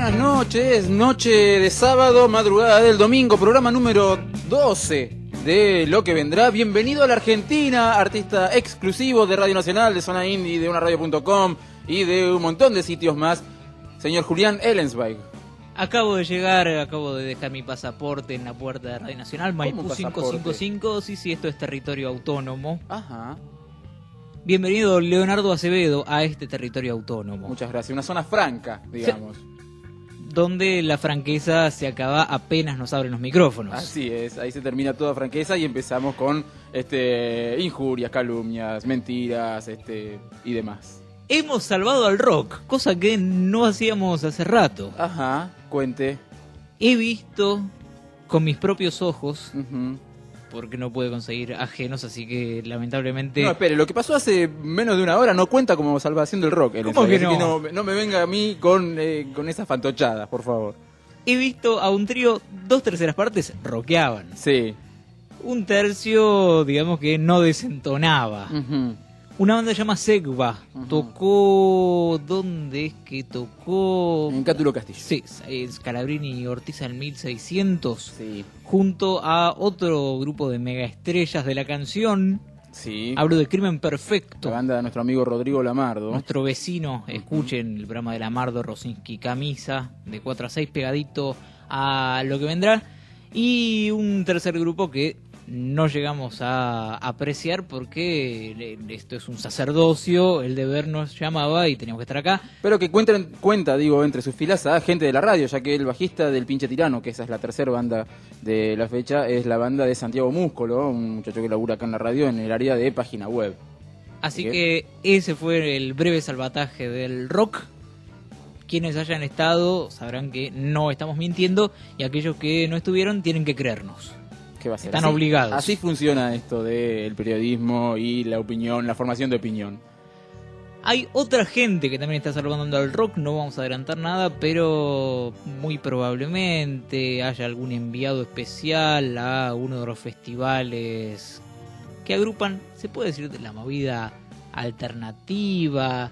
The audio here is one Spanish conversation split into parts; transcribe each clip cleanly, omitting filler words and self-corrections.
buenas noches, noche de sábado, madrugada del domingo, programa número 12 de Lo que vendrá. Bienvenido a la Argentina, artista exclusivo de Radio Nacional, de Zona Indie, de unaradio.com y de un montón de sitios más, señor Julián Ellensweig. Acabo de llegar, acabo de dejar mi pasaporte en la puerta de Radio Nacional, Maipú 555, sí, esto es territorio autónomo. Ajá. Bienvenido Leonardo Acevedo a este territorio autónomo. Muchas gracias, una zona franca, digamos. Donde la franqueza se acaba apenas nos abren los micrófonos. Así es, ahí se termina toda franqueza y empezamos con injurias, calumnias, mentiras y demás. Hemos salvado al rock, cosa que no hacíamos hace rato. Ajá, cuente. He visto con mis propios ojos, Uh-huh. porque no pude conseguir ajenos, así que lamentablemente... No, espere, lo que pasó hace menos de una hora no cuenta como salvación del rock. ¿Cómo que no? Así que no me venga a mí con esas fantochadas, por favor. He visto a un trío, 2/3 partes rockeaban. Sí. 1/3, digamos que no desentonaba. Uh-huh. Una banda se llama Segva. Ujú. Tocó... ¿Dónde es que tocó? En Cátulo Castillo. Sí, es Scalabrini y Ortiz en 1600. Sí. Junto a otro grupo de mega estrellas de la canción. Sí. Hablo de Crimen La Perfecto. banda de nuestro amigo Rodrigo Lamardo. Nuestro vecino, escuchen el programa de Lamardo, Rosinski, Camisa, de 4 a 6, pegadito a Lo que vendrá. Y un tercer grupo que no llegamos a apreciar porque esto es un sacerdocio, el deber nos llamaba y teníamos que estar acá. Pero que cuenta, entre sus filas a gente de la radio, ya que el bajista del Pinche Tirano, que esa es la tercera banda de la fecha, es la banda de Santiago Múscolo, un muchacho que labura acá en la radio en el área de página web. Así que ese fue el breve salvataje del rock. Quienes hayan estado sabrán que no estamos mintiendo y aquellos que no estuvieron tienen que creernos. ¿Qué va a ser? Están obligados. Así funciona esto del periodismo y la opinión, la formación de opinión. Hay otra gente que también está salvando al rock, no vamos a adelantar nada, pero muy probablemente haya algún enviado especial a uno de los festivales que agrupan, se puede decir, de la movida alternativa,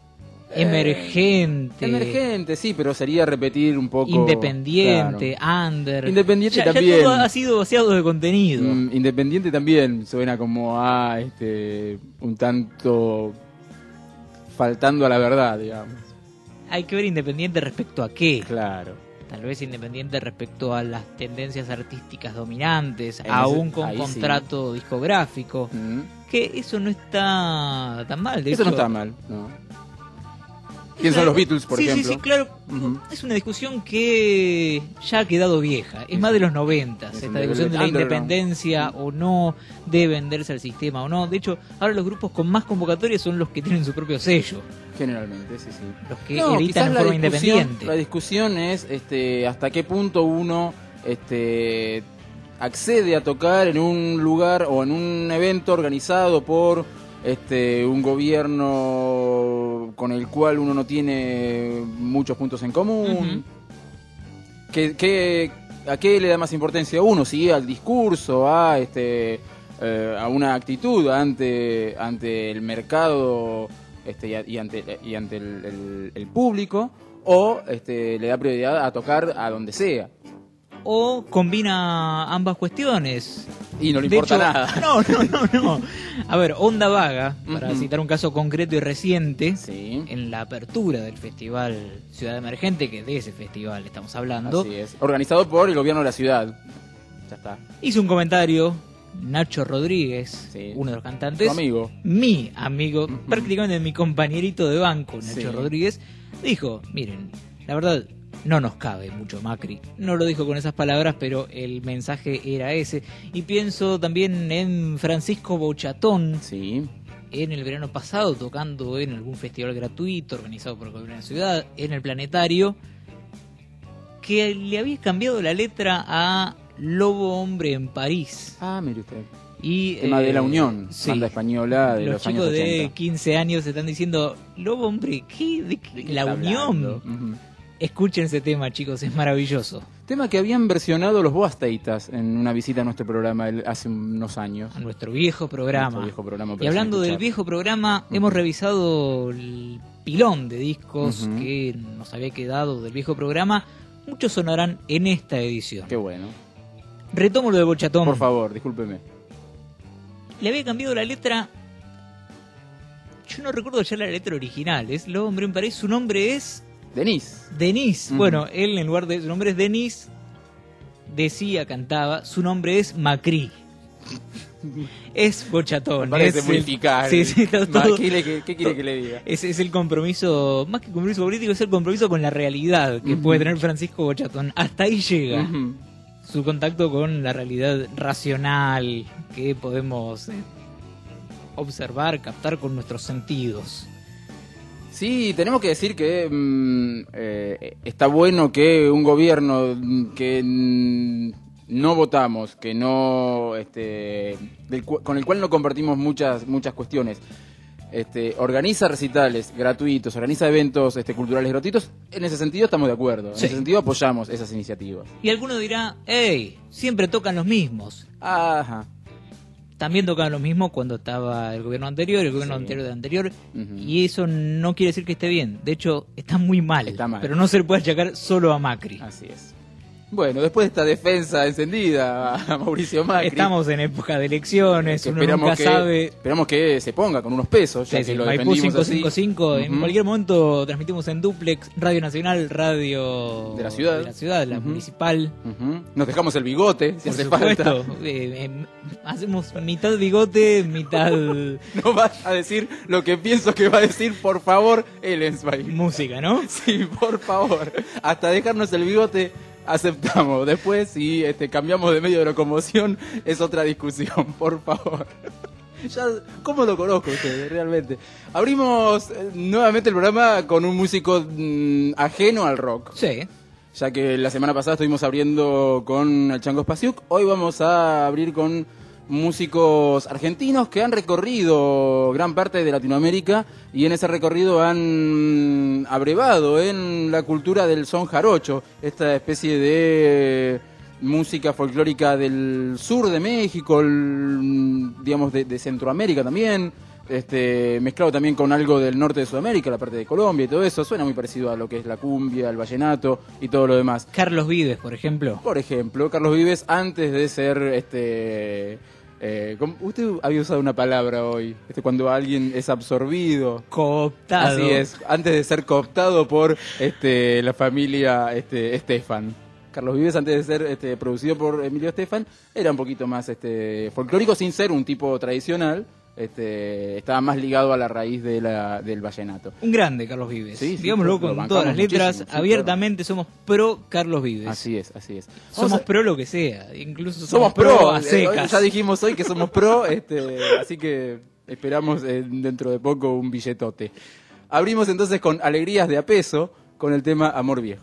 emergente, sí, pero sería repetir un poco... independiente, claro. under. Independiente ya también. todo ha sido vaciado de contenido. Independiente también suena como a un tanto faltando a la verdad, digamos. Hay que ver independiente respecto a qué. Claro. Tal vez independiente respecto a las tendencias artísticas dominantes, En aún ese- con ahí contrato discográfico. Que eso no está tan mal. De Eso no hecho, está mal, ¿no? ¿Quién son los Beatles, por ejemplo? Sí, claro. Ujú. Es una discusión que ya ha quedado vieja. Es más de los 90. Es Esta un discusión de la underground. independencia o no, de venderse al sistema o no. De hecho, ahora los grupos con más convocatorias son los que tienen su propio sello. Generalmente, sí. Los que No, editan quizás en la forma discusión- independiente. La discusión es hasta qué punto uno accede a tocar en un lugar o en un evento organizado por un gobierno con el cual uno no tiene muchos puntos en común. ¿A qué le da más importancia a uno? ¿Sí? ¿Al discurso? ¿A una actitud ante el mercado y ante el público? ¿O le da prioridad a tocar a donde sea? O combina ambas cuestiones. Y no le De importa hecho, nada. No. A ver, Onda Vaga, para Ujú. citar un caso concreto y reciente, Sí. en la apertura del festival Ciudad Emergente, que de ese festival estamos hablando, Así es. Organizado por el gobierno de la ciudad. Ya está. hizo un comentario Nacho Rodríguez, Sí. uno de los cantantes, Tu amigo. mi amigo, Ujú. prácticamente mi compañerito de banco, Nacho Sí. Rodríguez, dijo, miren, la verdad no nos cabe mucho Macri. No lo dijo con esas palabras, pero el mensaje era ese. Y pienso también en Francisco Bochatón, Sí. en el verano pasado, tocando en algún festival gratuito organizado por el gobierno de la ciudad, en el Planetario, que le había cambiado la letra a Lobo Hombre en París. Ah, mire usted. Y, Tema de La Unión, sí. banda española de los chicos años 80. de 15 años se están diciendo, Lobo Hombre, ¿qué? ¿De qué? ¿De qué La está Unión. hablando? Ujú. Escuchen ese tema, chicos, es maravilloso. Tema que habían versionado los Boas Teitas en una visita a nuestro programa hace unos años. A nuestro viejo programa. Y hablando del viejo programa, hemos revisado el pilón de discos que nos había quedado del viejo programa. Muchos sonarán en esta edición. Qué bueno. Retomo lo de Bochatón. Por favor, discúlpeme. Le había cambiado la letra. Yo no recuerdo ya la letra original. Es el hombre en París. Su nombre es Denis. Bueno, él en lugar de su nombre es Denis, cantaba, su nombre es Macri. Es Bochatón. Me parece muy eficaz. Sí, todo. ¿Qué quiere que le diga? Es el compromiso, más que compromiso político, es el compromiso con la realidad que puede tener Francisco Bochatón. Hasta ahí llega su contacto con la realidad racional que podemos observar, captar con nuestros sentidos. Sí, tenemos que decir que está bueno que un gobierno que no votamos, que no con el cual no compartimos muchas cuestiones, organiza recitales gratuitos, organiza eventos culturales gratuitos. En ese sentido estamos de acuerdo, en ese sentido apoyamos esas iniciativas. Y alguno dirá, hey, siempre tocan los mismos. Ajá. También tocaban lo mismo cuando estaba el gobierno anterior, anterior, y eso no quiere decir que esté bien. De hecho, está muy mal, pero no se le puede achacar solo a Macri. Así es. Bueno, después de esta defensa encendida a Mauricio Macri... Estamos en época de elecciones, uno nunca sabe... Esperamos que se ponga con unos pesos, ya que lo Maipú defendimos 555, así. En cualquier momento transmitimos en duplex, Radio Nacional, Radio... De la ciudad, la municipal. Nos dejamos el bigote, si hace falta. Hacemos mitad bigote, mitad... No vas a decir lo que pienso que va a decir, por favor, Ellensweig. Música, ¿no? Sí, por favor. Hasta dejarnos el bigote... aceptamos. Después, si cambiamos de medio de locomoción, es otra discusión, por favor. Ya, ¿cómo lo conozco usted, realmente? Abrimos nuevamente el programa con un músico ajeno al rock. Sí. Ya que la semana pasada estuvimos abriendo con el Chango Spasiuk, hoy vamos a abrir con músicos argentinos que han recorrido gran parte de Latinoamérica y en ese recorrido han abrevado en la cultura del son jarocho, esta especie de música folclórica del sur de México, digamos de Centroamérica también, mezclado también con algo del norte de Sudamérica, la parte de Colombia y todo eso. Suena muy parecido a lo que es la cumbia, el vallenato y todo lo demás. Carlos Vives, por ejemplo. Carlos Vives, antes de ser usted había usado una palabra hoy, cuando alguien es absorbido, cooptado. Así es, antes de ser cooptado por la familia Estefan. Carlos Vives, antes de ser producido por Emilio Estefan, era un poquito más folclórico, sin ser un tipo tradicional. Estaba más ligado a la raíz del vallenato. Un grande Carlos Vives. Sí, digámoslo con todas las letras, abiertamente somos pro Carlos Vives. Así es. Somos pro lo que sea, incluso somos pro a secas. Ya dijimos hoy que somos pro, así que esperamos dentro de poco un billetote. Abrimos entonces con Alegrías de a peso, con el tema Amor Viejo.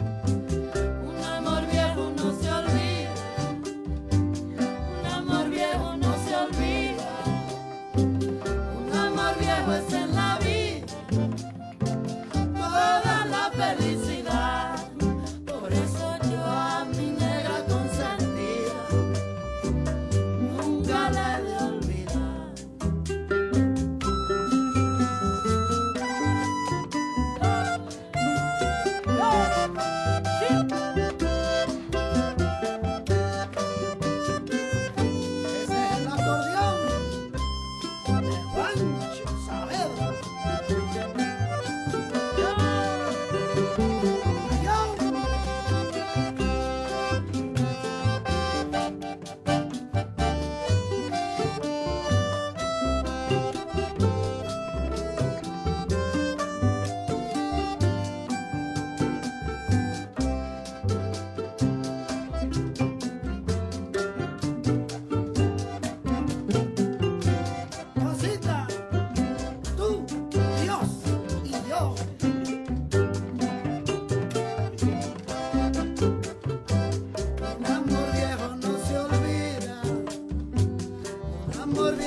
Un amor viejo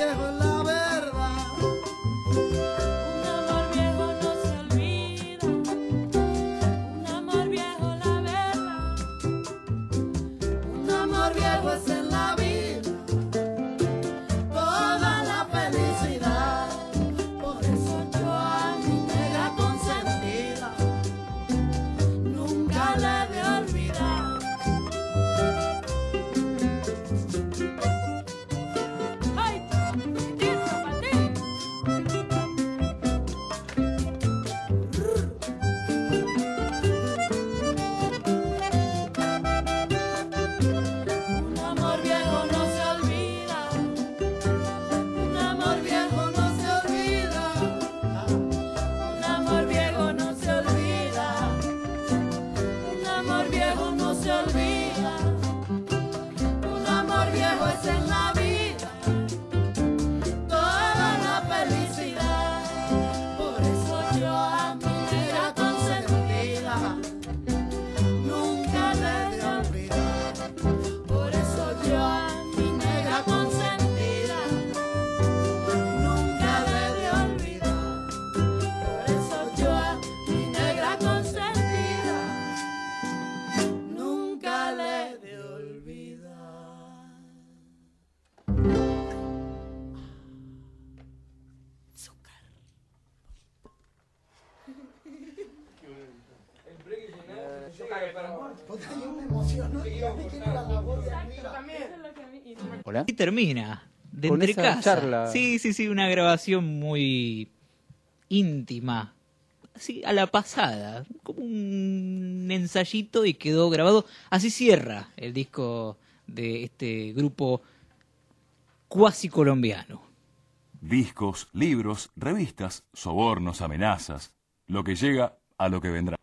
viejo es la verdad. Un amor viejo no se olvida, un amor viejo la verdad. Un amor viejo es en la vida toda la felicidad. Por eso yo a mi negra consentida nunca le he de olvidar. ¡Ay, chiquitito, para ti! Un amor viejo no se olvida, un amor viejo no se olvida, Un amor viejo no se olvida, un amor viejo no se olvida, un amor viejo es en la vida toda la felicidad. Por eso yo a mi negra consentida nunca le he de olvidar. Por eso yo a mi negra consentida nunca le he de olvidar. Por eso yo a mi negra consentida nunca le he de olvidar. Hola. Y termina. De Con entre esa casa. charla. Sí, una grabación muy íntima. Así a la pasada. Como un ensayito y quedó grabado. Así cierra el disco de este grupo cuasi colombiano. Discos, libros, revistas, sobornos, amenazas. Lo que llega a lo que vendrá.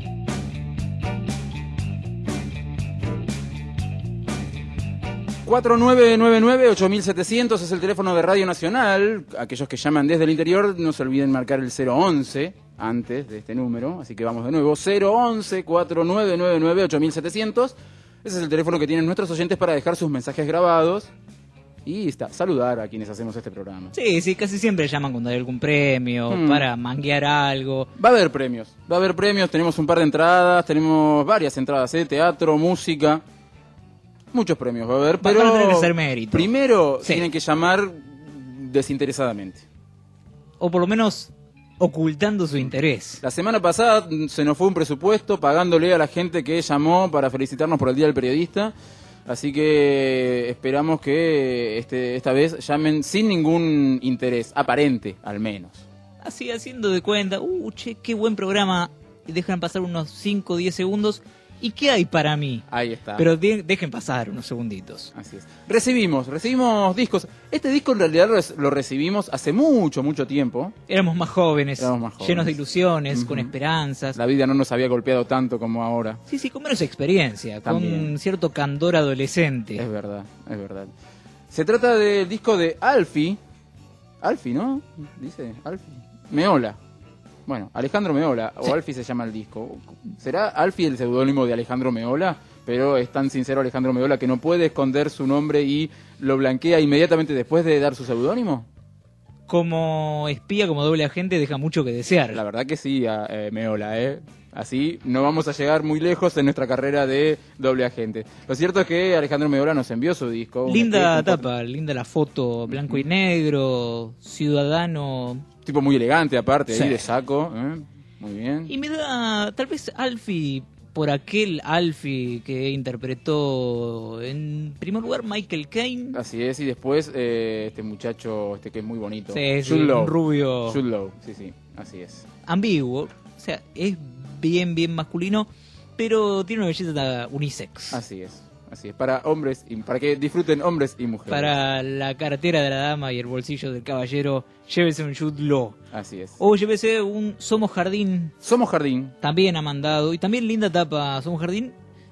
...4999-8700 es el teléfono de Radio Nacional. Aquellos que llaman desde el interior no se olviden marcar el 011 antes de este número. Así que vamos de nuevo, 011-4999-8700. Ese es el teléfono que tienen nuestros oyentes para dejar sus mensajes grabados y saludar a quienes hacemos este programa. Sí, casi siempre llaman cuando hay algún premio, para manguear algo. Va a haber premios, tenemos un par de entradas, tenemos varias entradas, teatro, música, muchos premios va a haber, pero Van a tener que hacer mérito. primero Sí. tienen que llamar desinteresadamente. O por lo menos ocultando su interés. La semana pasada se nos fue un presupuesto pagándole a la gente que llamó para felicitarnos por el Día del Periodista, así que esperamos que esta vez llamen sin ningún interés, aparente al menos. Así haciendo de cuenta, che, qué buen programa, y dejan pasar unos 5 o 10 segundos, ¿y qué hay para mí? Ahí está. Pero dejen pasar unos segunditos. Así es. Recibimos discos. Este disco en realidad lo recibimos hace mucho tiempo. Éramos más jóvenes, Éramos más llenos de jóvenes. ilusiones, Ujú. con esperanzas. La vida no nos había golpeado tanto como ahora. Sí, con menos experiencia, También. con cierto candor adolescente. Es verdad. Se trata del disco de Alfie, ¿no? Dice Alfie. Meola. Bueno, Alejandro Meola, o Sí. Alfie se llama el disco. ¿Será Alfie el seudónimo de Alejandro Meola? Pero es tan sincero Alejandro Meola que no puede esconder su nombre y lo blanquea inmediatamente después de dar su seudónimo. Como espía, como doble agente, deja mucho que desear. La verdad que sí, Meola, Así no vamos a llegar muy lejos en nuestra carrera de doble agente. Lo cierto es que Alejandro Meola nos envió su disco. un Linda EP con tapa, linda la foto, blanco y negro, ciudadano. tipo muy elegante aparte, Sí. ahí de saco. Muy bien. Y me da, tal vez Alfie, por aquel Alfie que interpretó en primer lugar Michael Caine. Así es, y después este muchacho que es muy bonito. Sí, Jude Law. un rubio Jude Law, sí, así es. ambiguo. O sea, es bien masculino, pero tiene una belleza unisex. Así es. Para hombres, para que disfruten hombres y mujeres. Para la cartera de la dama y el bolsillo del caballero, llévese un Jude Law. Así es. O llévese un Somos Jardín, Somos Jardín. también ha mandado. Y también linda tapa Somos Jardín.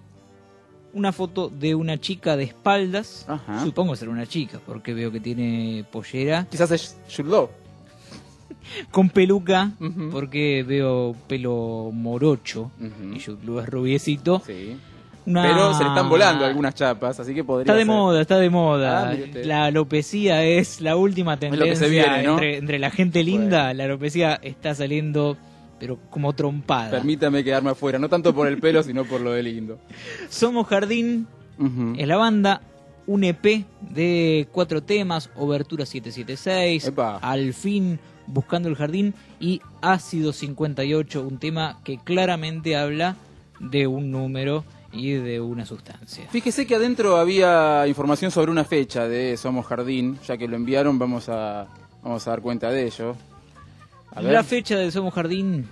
Una foto de una chica de espaldas. Ajá. Supongo ser una chica, porque veo que tiene pollera. Quizás es Jude Law. Con peluca, Ujú. porque veo pelo morocho. Ujú. Y Jude Law es rubiecito. Sí. Pero se le están volando algunas chapas, así que podría Está de ser. moda, está de moda. Mire usted. La alopecia es la última lo que tendencia se viene, ¿no? entre la gente linda. Bueno. La alopecia está saliendo, pero como trompada. Permítame quedarme afuera, no tanto por el pelo, sino por lo de lindo. Somos Jardín, Ujú. es la banda, un EP de 4 temas, Obertura 776, Epa. Al fin, Buscando el Jardín y Ácido 58, un tema que claramente habla de un número y de una sustancia. Fíjese que adentro había información sobre una fecha de Somos Jardín, ya que lo enviaron, vamos a dar cuenta de ello. A ver. La fecha de Somos Jardín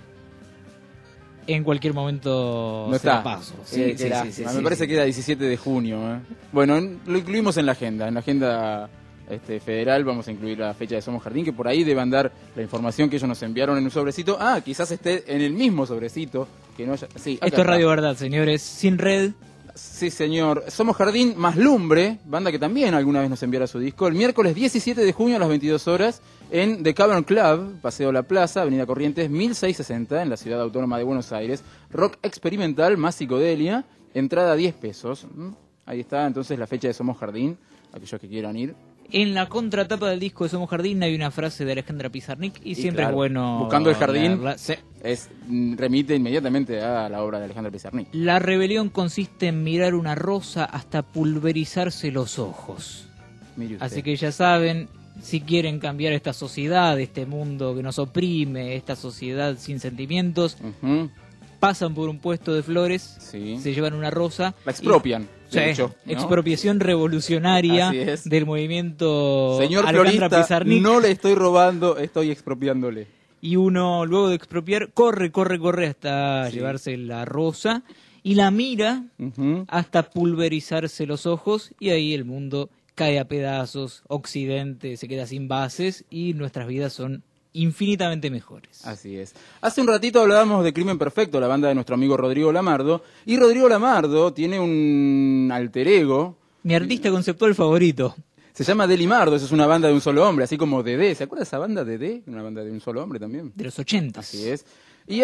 en cualquier momento No se la está. paso. Qué lástima. Me parece que era 17 de junio. Bueno, lo incluimos en la agenda. En la agenda federal vamos a incluir la fecha de Somos Jardín, que por ahí deban dar la información que ellos nos enviaron en un sobrecito. Ah, quizás esté en el mismo sobrecito. Que no haya... Sí, acá Esto es está. Radio Verdad, señores, sin red. Sí, señor. Somos Jardín más Lumbre, banda que también alguna vez nos enviara su disco, el miércoles 17 de junio a las 22 horas en The Cavern Club, Paseo La Plaza, Avenida Corrientes 1660, en la Ciudad Autónoma de Buenos Aires. Rock experimental más psicodelia, entrada 10 pesos. Ahí está entonces la fecha de Somos Jardín, aquellos que quieran ir. En la contratapa del disco de Somos Jardín hay una frase de Alejandra Pizarnik y siempre claro, es bueno... Buscando el Jardín. leerla. Sí. Remite inmediatamente a la obra de Alejandro Pizarnik. La rebelión consiste en mirar una rosa hasta pulverizarse los ojos. Mire usted. Así que ya saben, si quieren cambiar esta sociedad, este mundo que nos oprime, esta sociedad sin sentimientos, Ujú, pasan por un puesto de flores, sí. se llevan una rosa. La expropian, Sí, de hecho, ¿no? expropiación revolucionaria Así es. del movimiento Señor Alejandra florista, Pizarnik. no le estoy robando, estoy expropiándole. Y uno, luego de expropiar, corre hasta Sí. llevarse la rosa y la mira Ujú. hasta pulverizarse los ojos y ahí el mundo cae a pedazos, Occidente se queda sin bases y nuestras vidas son infinitamente mejores. Así es. Hace un ratito hablábamos de Crimen Perfecto, la banda de nuestro amigo Rodrigo Lamardo, y Rodrigo Lamardo tiene un alter ego, Mi artista conceptual favorito. se llama Delimardo, eso es una banda de un solo hombre, así como Dedé. ¿Se acuerda de esa banda Dedé? Una banda de un solo hombre también. De los 80. Así es. Y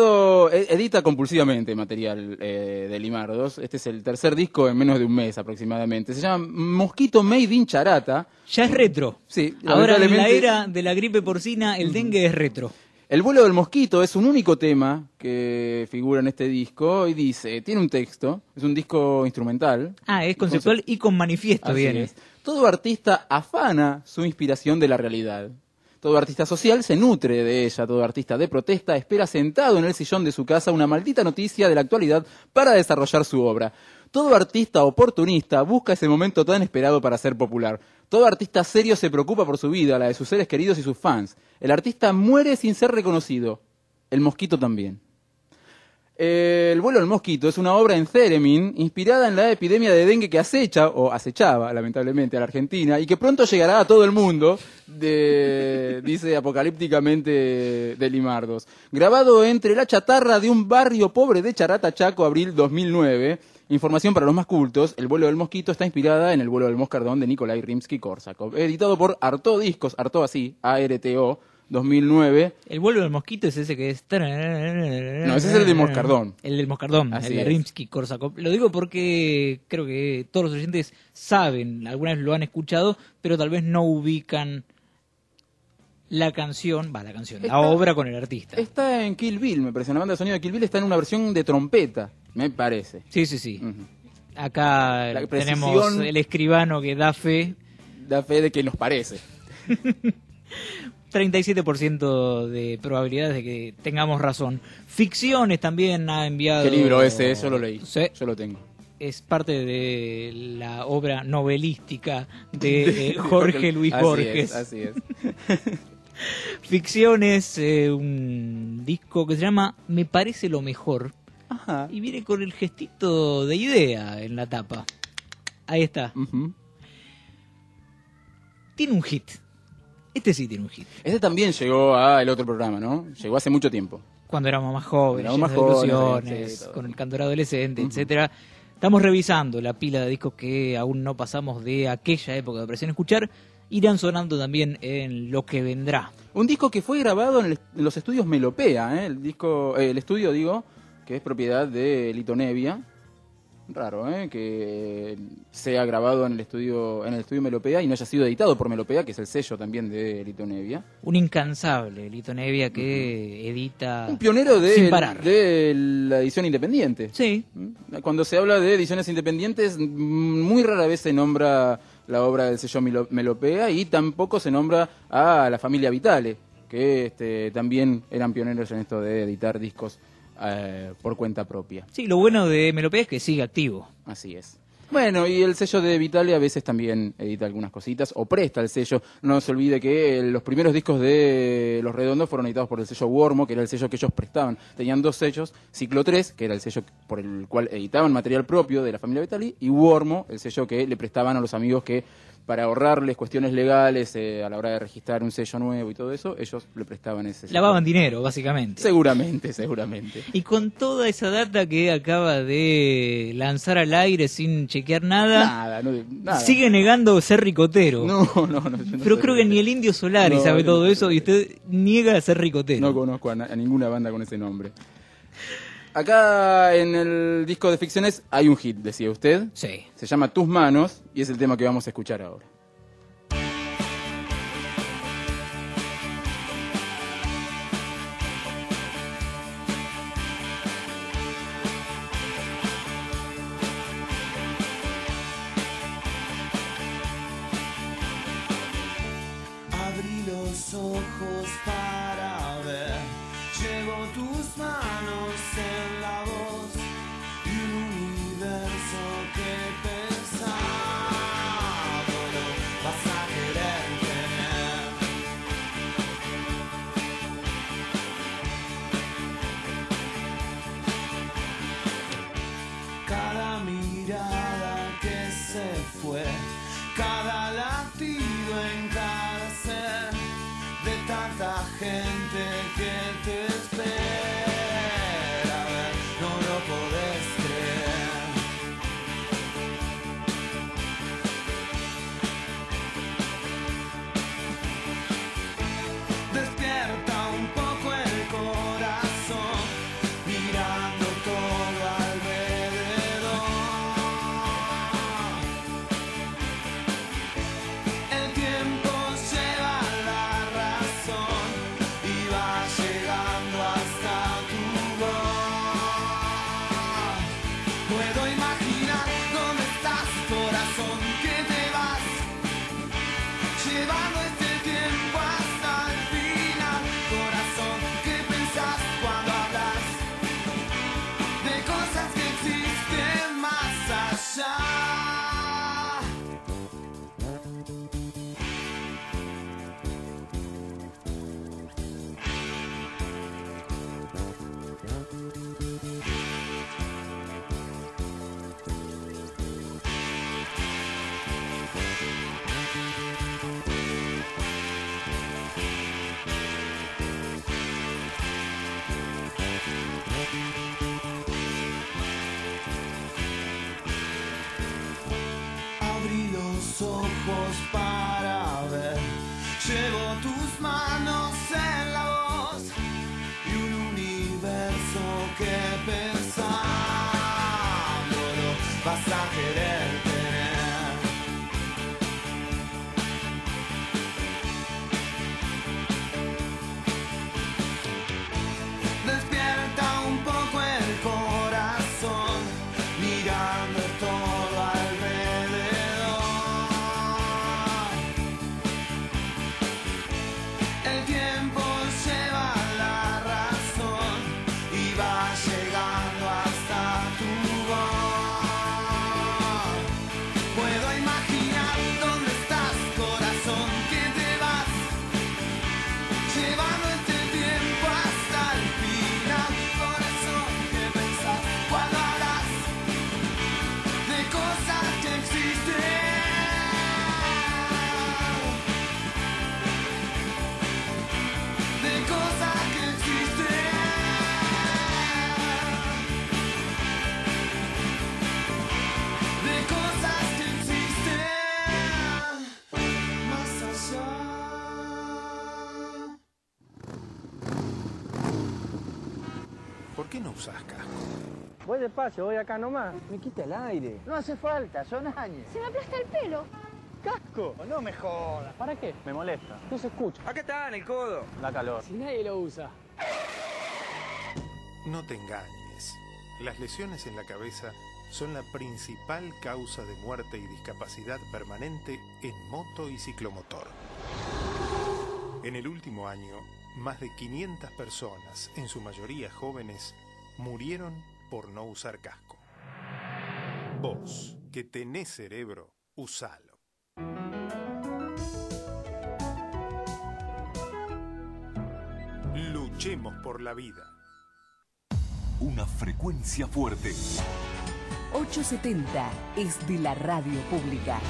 edita compulsivamente material de Limardos. Este es el tercer disco en menos de un mes aproximadamente. Se llama Mosquito Made in Charata. Ya es retro. Sí, Ahora en la lamentablemente- era de la gripe porcina, el dengue es retro. El vuelo del mosquito es un único tema que figura en este disco y dice, tiene un texto, es un disco instrumental. Ah, es conceptual y con manifiesto Así viene. es. Todo artista afana su inspiración de la realidad. Todo artista social se nutre de ella, todo artista de protesta espera sentado en el sillón de su casa una maldita noticia de la actualidad para desarrollar su obra. Todo artista oportunista busca ese momento tan esperado para ser popular. Todo artista serio se preocupa por su vida, la de sus seres queridos y sus fans. El artista muere sin ser reconocido. El mosquito también. El vuelo del mosquito es una obra en Theremin inspirada en la epidemia de dengue que acecha, o acechaba lamentablemente a la Argentina, y que pronto llegará a todo el mundo, dice apocalípticamente de Limardos. Grabado entre la chatarra de un barrio pobre de Charata, Chaco, abril 2009. Información para los más cultos, El vuelo del mosquito está inspirada en El vuelo del moscardón de Nikolai Rimsky-Korsakov. Editado por Artaud Discos, Artaud así, ARTO, 2009. El vuelo del mosquito es ese que es... No, ese es el del Moscardón. El del Moscardón, Así el de es. Rimsky-Korsakov. Lo digo porque creo que todos los oyentes saben, alguna vez lo han escuchado, pero tal vez no ubican la canción, la obra con el artista. Está en Kill Bill, me parece. En la banda de sonido de Kill Bill está en una versión de trompeta, me parece. Sí. Ujú. Acá La tenemos precisión- el escribano que da fe. Da fe de que nos parece. 37% de probabilidades de que tengamos razón. Ficciones también ha enviado... ¿Qué libro ese? Yo lo leí. Sí, Yo lo tengo. es parte de la obra novelística de Jorge Luis Borges. Así es. Ficciones, un disco que se llama Me parece lo mejor. Ajá. Y viene con el gestito de idea en la tapa. Ahí está. Ujú. Tiene un hit. Este sí tiene un hit. Este también llegó al otro programa, ¿no? Llegó hace mucho tiempo. Cuando éramos más jóvenes, Éramos más llenos de jóvenes, ilusiones, sí, todo. con el cantor adolescente, etcétera. Estamos revisando la pila de discos que aún no pasamos de aquella época de Presión Escuchar. Irán sonando también en lo que vendrá. Un disco que fue grabado en los estudios Melopea, ¿eh? El estudio, digo, que es propiedad de Lito Nevia. Raro, que sea grabado en el estudio Melopea y no haya sido editado por Melopea, que es el sello también de Lito Nevia. Un incansable Lito Nevia que edita Un pionero sin parar. de la edición independiente. Sí, Cuando se habla de ediciones independientes, muy rara vez se nombra la obra del sello Melopea y tampoco se nombra a la familia Vitale, que también eran pioneros en esto de editar discos por cuenta propia. sí, lo bueno de Melopea es que sigue activo. Así es. Bueno, y el sello de Vitale a veces también edita algunas cositas o presta el sello. No se olvide que los primeros discos de Los Redondos fueron editados por el sello Wormo, que era el sello que ellos prestaban. Tenían dos sellos, Ciclo 3, que era el sello por el cual editaban material propio de la familia Vitale, y Wormo, el sello que le prestaban a los amigos que, para ahorrarles cuestiones legales a la hora de registrar un sello nuevo y todo eso, ellos le prestaban ese sello. Lavaban dinero, básicamente. Seguramente. Y con toda esa data que acaba de lanzar al aire sin chequear nada, Nada. sigue negando ser ricotero. No, yo no Pero soy creo que ni el Indio Solari No, sabe yo todo no eso soy y usted niega ser ricotero. No conozco a ninguna banda con ese nombre. Acá en el disco de Ficciones hay un hit, decía usted. Sí. Se llama Tus Manos y es el tema que vamos a escuchar ahora. Abrí los ojos para ver, llevo tus manos en la voz y un universo que pensaba no vas a querer tener. Cada mirada que se fue, cada latido en cada ser de tanta gente que te espera, no lo podés creer. Despierta un poco el corazón, mirando todo alrededor. El tiempo lleva la razón y va llegando hasta tu voz. Puedo imaginar dónde estás, corazón, que te vas, llevando este tiempo hasta el final. Corazón, ¿qué pensás cuando hablas de cosas que existen más allá? Abrí los ojos para ver, llevo tus manos en la voz y un universo que pensándolo vas a querer tener. Despierta un poco el corazón, mirando todo alrededor. El tiempo lleva la razón y va llegando hasta tu voz. Puedo imaginar dónde estás, corazón, que te vas, llevando este tiempo hasta el final. Corazón, ¿qué pensás cuando hablas de cosas que existen? De cosas que existen. De cosas que existen más allá. ¿Por qué no usas casco? Voy despacio, voy acá nomás. Me quita el aire. No hace falta, son años. Se me aplasta el pelo. ¡Casco! No me jodas. ¿Para qué? Me molesta. No se escucha. Acá está, en el codo. Da calor. Si nadie lo usa. No te engañes. Las lesiones en la cabeza son la principal causa de muerte y discapacidad permanente en moto y ciclomotor. En el último año, más de 500 personas, en su mayoría jóvenes, murieron por no usar casco. Vos, que tenés cerebro, usalo. Luchemos por la vida. Una frecuencia fuerte. 870 es de la radio pública.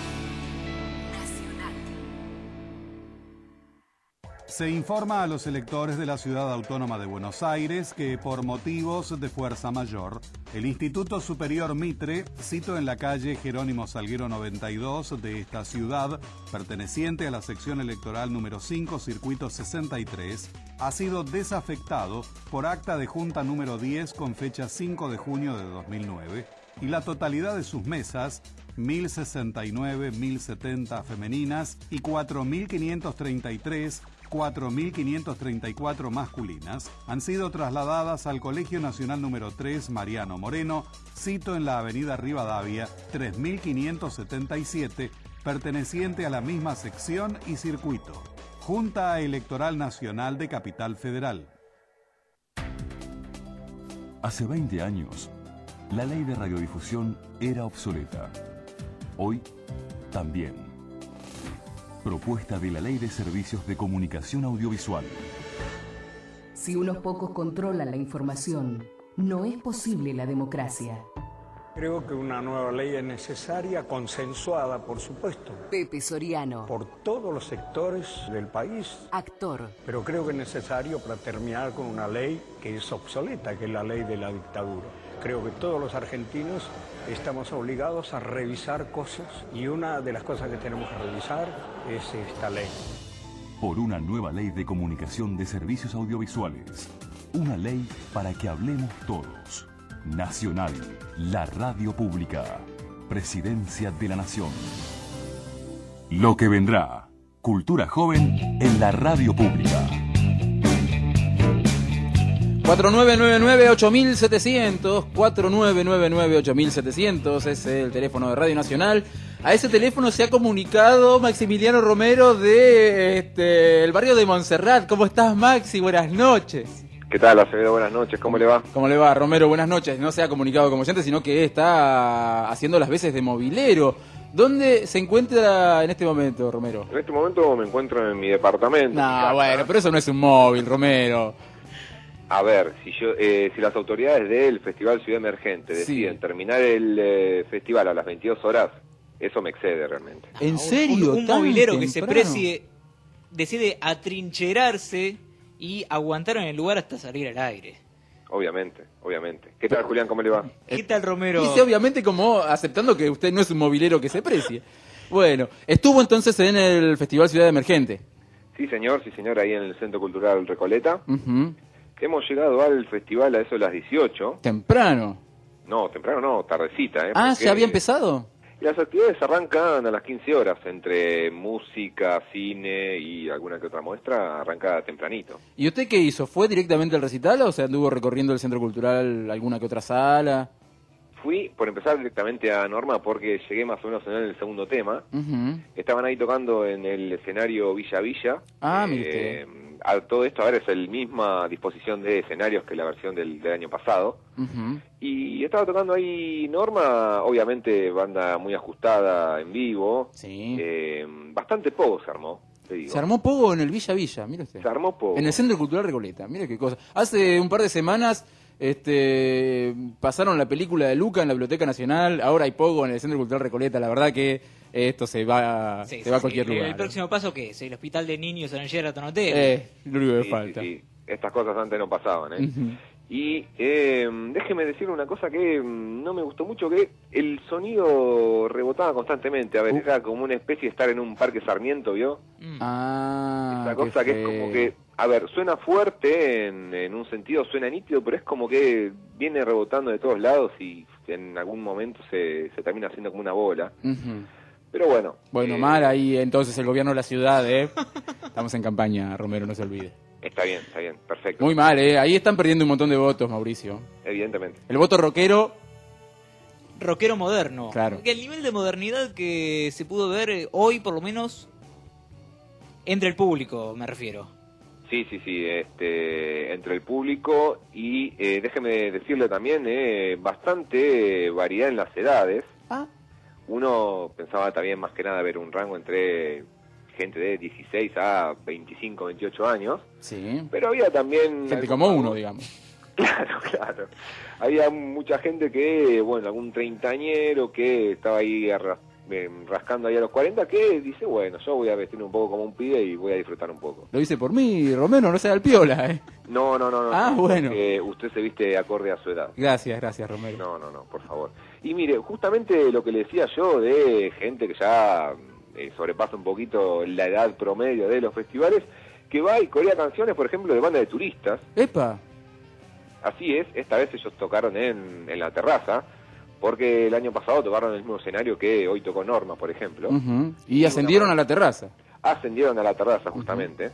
Se informa a los electores de la Ciudad Autónoma de Buenos Aires que por motivos de fuerza mayor, el Instituto Superior Mitre, sito en la calle Jerónimo Salguero 92 de esta ciudad, perteneciente a la sección electoral número 5, circuito 63, ha sido desafectado por acta de junta número 10 con fecha 5 de junio de 2009 y la totalidad de sus mesas, 1069, 1070 femeninas y 4533, 4.534 masculinas, han sido trasladadas al Colegio Nacional número 3 Mariano Moreno, sito en la avenida Rivadavia 3577, perteneciente a la misma sección y circuito. Junta Electoral Nacional de Capital Federal. Hace 20 años, la ley de radiodifusión era obsoleta. Hoy, también. Propuesta de la Ley de Servicios de Comunicación Audiovisual. Si unos pocos controlan la información, no es posible la democracia. Creo que una nueva ley es necesaria, consensuada, por supuesto. Pepe Soriano. Por todos los sectores del país. Actor. Pero creo que es necesario para terminar con una ley que es obsoleta, que es la ley de la dictadura. Creo que todos los argentinos estamos obligados a revisar cosas y una de las cosas que tenemos que revisar es esta ley. Por una nueva ley de comunicación de servicios audiovisuales. Una ley para que hablemos todos. Nacional, la radio pública. Presidencia de la Nación. Lo que vendrá. Cultura joven en la radio pública. 4999-8700, 4999-8700 es el teléfono de Radio Nacional. A ese teléfono se ha comunicado Maximiliano Romero de el barrio de Montserrat. ¿Cómo estás, Maxi? Buenas noches. ¿Qué tal, Acevedo? Buenas noches, ¿cómo le va? ¿Cómo le va, Romero? Buenas noches. No se ha comunicado como oyente, sino que está haciendo las veces de movilero. ¿Dónde se encuentra en este momento, Romero? En este momento me encuentro en mi departamento. No, bueno, pero eso no es un móvil, Romero. A ver, si las autoridades del Festival Ciudad Emergente deciden terminar el festival a las 22 horas, eso me excede realmente. ¿En serio? Un movilero que se decide atrincherarse y aguantar en el lugar hasta salir al aire. Obviamente, obviamente. ¿Qué tal, Julián? ¿Cómo le va? ¿Qué tal, Romero? Dice obviamente como aceptando que usted no es un movilero que se precie. Bueno, estuvo entonces en el Festival Ciudad Emergente. Sí, señor, ahí en el Centro Cultural Recoleta. Uh-huh. Hemos llegado al festival a eso de las 18. ¿Temprano? No, temprano no, tardecita. Ah, ¿ya había empezado? Y las actividades arrancan a las 15 horas, entre música, cine y alguna que otra muestra, arranca tempranito. ¿Y usted qué hizo? ¿Fue directamente al recital o se anduvo recorriendo el Centro Cultural, alguna que otra sala? Fui, por empezar, directamente a Norma porque llegué más o menos en el segundo tema. Uh-huh. Estaban ahí tocando en el escenario Villa Villa. Ah, mire. A todo esto, a ver, es la misma disposición de escenarios que la versión del año pasado. Uh-huh. Y estaba tocando ahí Norma, obviamente banda muy ajustada en vivo. Sí. Bastante poco se armó, te digo. Se armó poco en el Villa Villa, mire usted. Se armó poco. En el Centro Cultural Recoleta, mire qué cosa. Hace un par de semanas pasaron la película de Luca en la Biblioteca Nacional, ahora hay poco en el Centro Cultural Recoleta, la verdad que esto se va a cualquier lugar. ¿El próximo paso qué es? ¿El hospital de niños en el Sheraton Hotel? Lo único que falta. Sí. Estas cosas antes no pasaban, Uh-huh. Y déjeme decir una cosa que no me gustó mucho, que el sonido rebotaba constantemente. A ver, era como una especie de estar en un parque Sarmiento, ¿vio? Ah, esa cosa que es como que A ver, suena fuerte en un sentido, suena nítido, pero es como que viene rebotando de todos lados y en algún momento se termina haciendo como una bola. Uh-huh. Pero bueno. Bueno, mal ahí entonces el gobierno de la ciudad, Estamos en campaña, Romero, no se olvide. Está bien, perfecto. Muy mal, ahí están perdiendo un montón de votos, Mauricio. Evidentemente. El voto rockero moderno. Claro. Que el nivel de modernidad que se pudo ver hoy, por lo menos, entre el público, me refiero. Sí, entre el público y déjeme decirle también, bastante variedad en las edades. Uno pensaba también más que nada ver un rango entre gente de 16 a 25, 28 años. Sí. Pero había también... Gente como uno, digamos. Claro. Había mucha gente que, bueno, algún treintañero que estaba ahí rascando ahí a los 40, que dice, bueno, yo voy a vestirme un poco como un pibe y voy a disfrutar un poco. Lo dice por mí, Romero, no sea el piola, No. Bueno. Usted se viste acorde a su edad. Gracias, Romero. No, por favor. Y mire, justamente lo que le decía yo de gente que ya sobrepasa un poquito la edad promedio de los festivales, que va y corea canciones, por ejemplo, de banda de turistas. ¡Epa! Así es, esta vez ellos tocaron en la terraza, porque el año pasado tocaron en el mismo escenario que hoy tocó Norma, por ejemplo. Uh-huh. Y ascendieron a la terraza. Ascendieron a la terraza, justamente.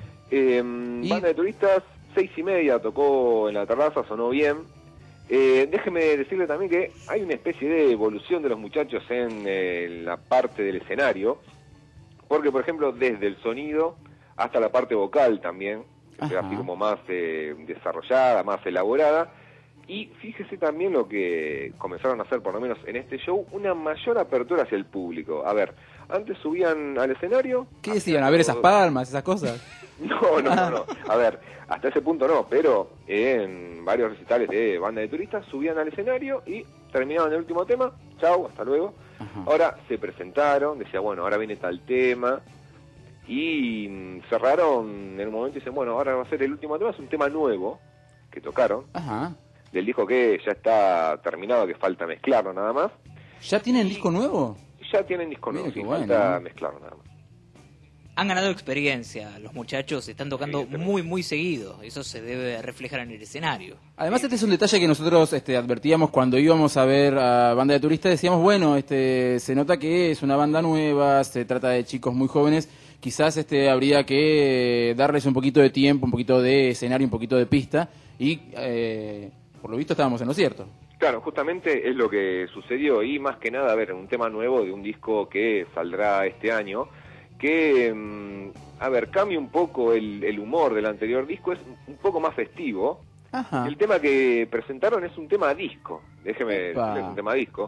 Banda de turistas, 6:30 tocó en la terraza, sonó bien. Déjeme decirle también que hay una especie de evolución de los muchachos en la parte del escenario, porque, por ejemplo, desde el sonido hasta la parte vocal también, que es así como más desarrollada, más elaborada. Y fíjese también lo que comenzaron a hacer, por lo menos en este show, una mayor apertura hacia el público. A ver, antes subían al escenario... ¿Qué decían? A ver esas palmas, esas cosas. No. A ver, hasta ese punto no, pero en varios recitales de banda de turistas subían al escenario y terminaban el último tema, chau, hasta luego. Ahora se presentaron, decía, bueno, ahora viene tal tema, y cerraron en un momento y dicen, bueno, ahora va a ser el último tema, es un tema nuevo que tocaron. Del disco que ya está terminado, que falta mezclarlo nada más. ¿Ya tienen disco nuevo? Ya tienen disco nuevo, sí, bueno, falta mezclarlo nada más. Han ganado experiencia, los muchachos están tocando muy seguido, eso se debe reflejar en el escenario. Además este es un detalle que nosotros advertíamos cuando íbamos a ver a Banda de Turistas, decíamos, bueno, se nota que es una banda nueva, se trata de chicos muy jóvenes, quizás habría que darles un poquito de tiempo, un poquito de escenario, un poquito de pista, y por lo visto estábamos en lo cierto. Claro, justamente es lo que sucedió, y más que nada, a ver, un tema nuevo de un disco que saldrá este año, que, a ver, cambia un poco el humor del anterior disco, es un poco más festivo. El tema que presentaron es un tema disco, déjeme decirles, es un tema disco,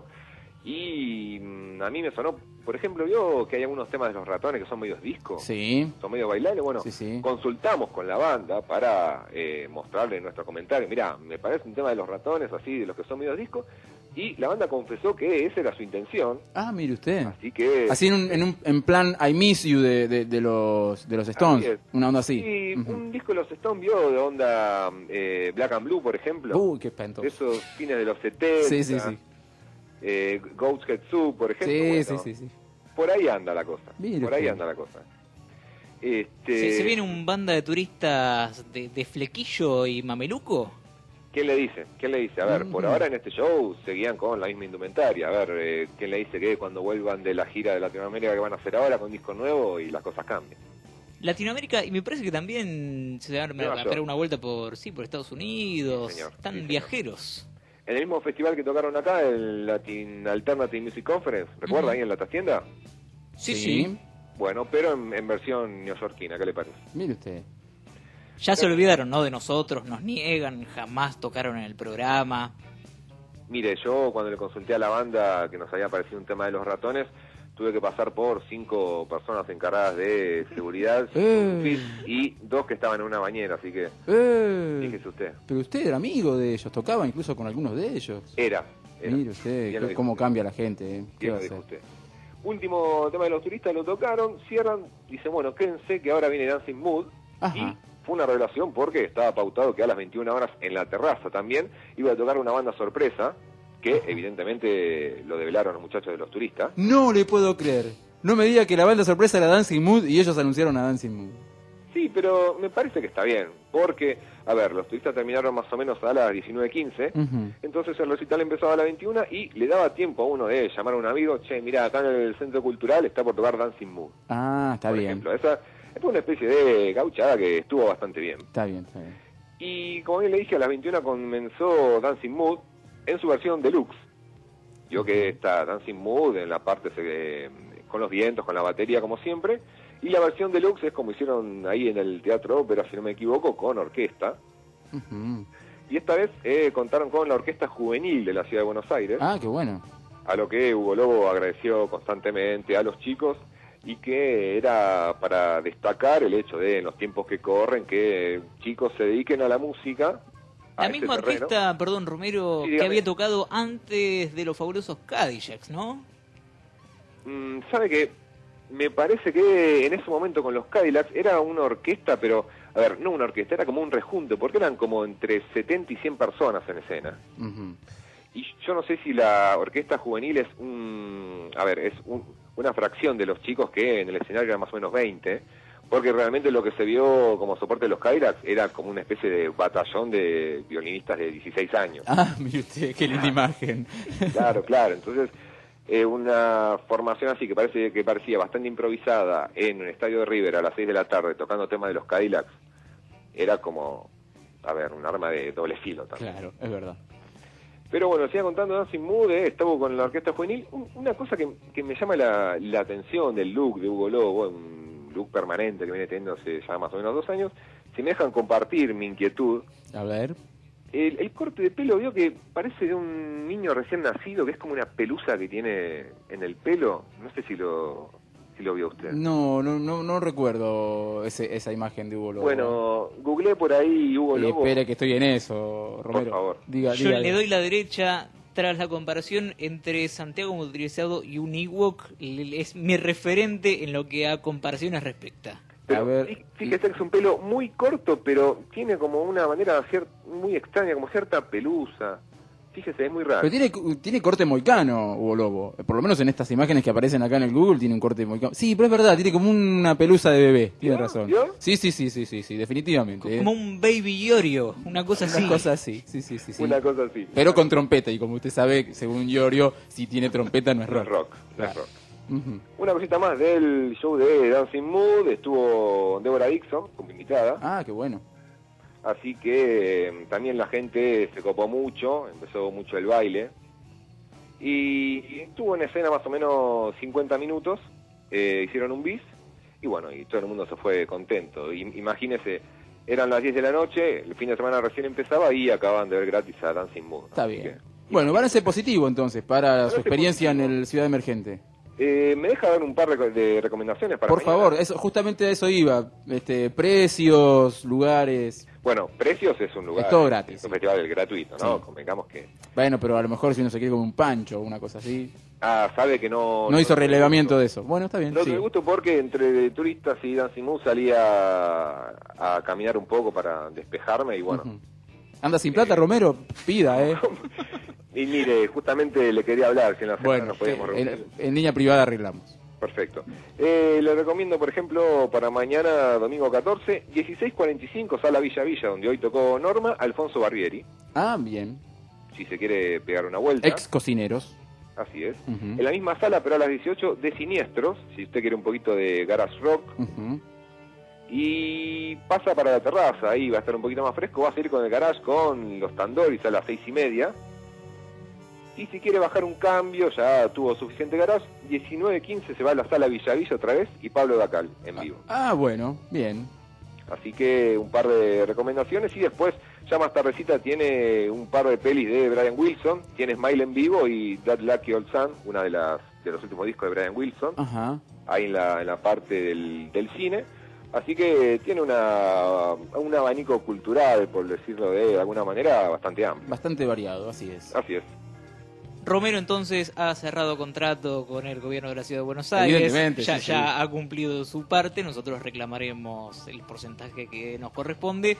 y a mí me sonó, por ejemplo, vio que hay algunos temas de Los Ratones que son medios discos, son medio bailables. Bueno, consultamos con la banda para mostrarle nuestro comentario, mirá, me parece un tema de Los Ratones, así, de los que son medios discos, y la banda confesó que esa era su intención. Mire usted. Así que... Así en plan I Miss You de los Stones, una onda así. Sí, un disco de los Stones vio de onda Black and Blue, por ejemplo. Uy, qué espantoso. De esos fines de los 70. Sí. Ghost Head Zoo, por ejemplo. Sí. Por ahí anda la cosa. Anda la cosa. ¿Se viene un banda de turistas de flequillo y mameluco? ¿Quién le dice? A ver, por ahora en este show seguían con la misma indumentaria. A ver, ¿quién le dice que cuando vuelvan de la gira de Latinoamérica que van a hacer ahora con disco nuevo y las cosas cambian? Latinoamérica, y me parece que también se van a pegar una vuelta por Estados Unidos. Sí, señor. Están viajeros. En el mismo festival que tocaron acá, el Latin Alternative Music Conference, ¿recuerda ahí en la trastienda? Sí. Bueno, pero en versión neoyorquina, ¿qué le parece? Mire usted. Ya se olvidaron, ¿no? De nosotros, nos niegan, jamás tocaron en el programa. Mire, yo cuando le consulté a la banda que nos había parecido un tema de Los Ratones, tuve que pasar por 5 personas encargadas de seguridad y 2 que estaban en una bañera, así que fíjese usted. Pero usted era amigo de ellos, tocaba incluso con algunos de ellos. Era. Mire usted, cómo cambia la gente. ¿Qué va a hacer? Usted. Último tema de los turistas, lo tocaron, cierran, dicen, bueno, quédense que ahora viene Dancing Mood. Y fue una revelación porque estaba pautado que a las 21 horas en la terraza también iba a tocar una banda sorpresa, que evidentemente lo develaron los muchachos de los turistas. No le puedo creer. No me diga que la banda sorpresa era Dancing Mood y ellos anunciaron a Dancing Mood. Sí, pero me parece que está bien, porque, a ver, los turistas terminaron más o menos a las 19:15, entonces el recital empezaba a las 21 y le daba tiempo a uno de llamar a un amigo, che, mira, acá en el centro cultural está por tocar Dancing Mood. Ah, está por bien. ejemplo, esa fue una especie de gauchada que estuvo bastante bien. Está bien, está bien. Y como bien le dije, a las 21 comenzó Dancing Mood en su versión deluxe. Yo que está Dancing Mood en la parte con los vientos, con la batería como siempre, y la versión deluxe es como hicieron ahí en el Teatro Ópera, si no me equivoco, con orquesta. Y esta vez contaron con la Orquesta Juvenil de la Ciudad de Buenos Aires. Ah, qué bueno. A lo que Hugo Lobo agradeció constantemente a los chicos y que era para destacar el hecho de, en los tiempos que corren, que chicos se dediquen a la música. La misma orquesta, perdón, Romero, Sí, que dígame. había tocado antes de los fabulosos Cadillacs, ¿no? ¿Sabe qué? Me parece que en ese momento con los Cadillacs era una orquesta, pero, a ver, no una orquesta, era como un rejunte, porque eran como entre 70 y 100 personas en escena. Y yo no sé si la orquesta juvenil es una fracción de los chicos que en el escenario eran más o menos 20, porque realmente lo que se vio como soporte de los Cadillacs era como una especie de batallón de violinistas de 16 años. Ah, mire usted, qué linda imagen. Claro, claro. Entonces, una formación así que parecía bastante improvisada en un estadio de River a las 6 de la tarde tocando temas de los Cadillacs, era como, un arma de doble filo también. Claro, es verdad. Pero bueno, siga contando Dancing Mood, estaba con la orquesta juvenil. Una cosa que me llama la atención del look de Hugo Lobo, un look permanente que viene teniendo hace ya más o menos 2 años, si me dejan compartir mi inquietud. A ver. El corte de pelo, veo que parece de un niño recién nacido, que es como una pelusa que tiene en el pelo. No sé si lo vio usted. No recuerdo esa imagen de Hugo Lobo. Bueno, googleé por ahí Hugo Lobo. Espere que estoy en eso, Romero. Por favor. Diga. Yo le doy la derecha tras la comparación entre Santiago Motorizado y un Ewok. Es mi referente en lo que a comparaciones respecta. Pero fíjese que es un pelo muy corto, pero tiene como una manera muy extraña, como cierta pelusa. Fíjese, es muy raro. Pero tiene corte moicano, Hugo Lobo. Por lo menos en estas imágenes que aparecen acá en el Google tiene un corte moicano. Sí, pero es verdad, tiene como una pelusa de bebé. Tiene razón. ¿Vio? Sí, definitivamente. Como un baby Yorio, una cosa así. Una cosa así, sí. Una cosa así. Pero con trompeta, y como usted sabe, según Yorio, si tiene trompeta no es rock. No es rock. Una cosita más del show de Dancing Mood, estuvo Deborah Dixon como invitada. Ah, qué bueno. Así que también la gente se copó mucho, empezó mucho el baile. Y estuvo en escena más o menos 50 minutos, hicieron un bis, y bueno, y todo el mundo se fue contento. Imagínese, eran las 10 de la noche, el fin de semana recién empezaba y acababan de ver gratis a Dancing Mood. Está bien. Bueno, van a ser positivo entonces para su experiencia en el Ciudad Emergente. ¿Me deja dar un par de recomendaciones para Por mañana? favor, justamente a eso iba. Precios, lugares. Bueno, Precios es un lugar. Es todo gratis. Es un festival gratuito, ¿no? Sí. Convengamos que. Bueno, pero a lo mejor si uno se quiere comer un pancho o una cosa así. Sabe que no. No hizo relevamiento de eso. Bueno, está bien. No sí. me gustó porque entre turistas y Dancing Mood salía a caminar un poco para despejarme y bueno. Anda sin plata, Romero, pida, Y mire, justamente le quería hablar, si en la semana nos podíamos reunir. en línea privada arreglamos. Perfecto. Le recomiendo, por ejemplo, para mañana, domingo 14, 16:45, Sala Villa Villa, donde hoy tocó Norma, Alfonso Barbieri. Ah, bien. Si se quiere pegar una vuelta. Ex cocineros. Así es. En la misma sala, pero a las 18, de Siniestros, si usted quiere un poquito de garage rock. Y pasa para la terraza, ahí va a estar un poquito más fresco, va a seguir con el garage con los Tandoris a las 6:30. Y si quiere bajar un cambio, ya tuvo suficiente garage, 19:15 se va a la sala Villa Villa otra vez y Pablo Dacal en vivo. Ah, bueno, bien. Así que un par de recomendaciones y después, ya más tardecita, tiene un par de pelis de Brian Wilson, tiene Smile en vivo y That Lucky Old Sun, una de los últimos discos de Brian Wilson, ahí en la parte del cine. Así que tiene un abanico cultural, por decirlo de alguna manera, bastante amplio. Bastante variado, así es. Así es. Romero entonces ha cerrado contrato con el gobierno de la Ciudad de Buenos Aires. Evidentemente, ya ha cumplido su parte. Nosotros reclamaremos el porcentaje que nos corresponde.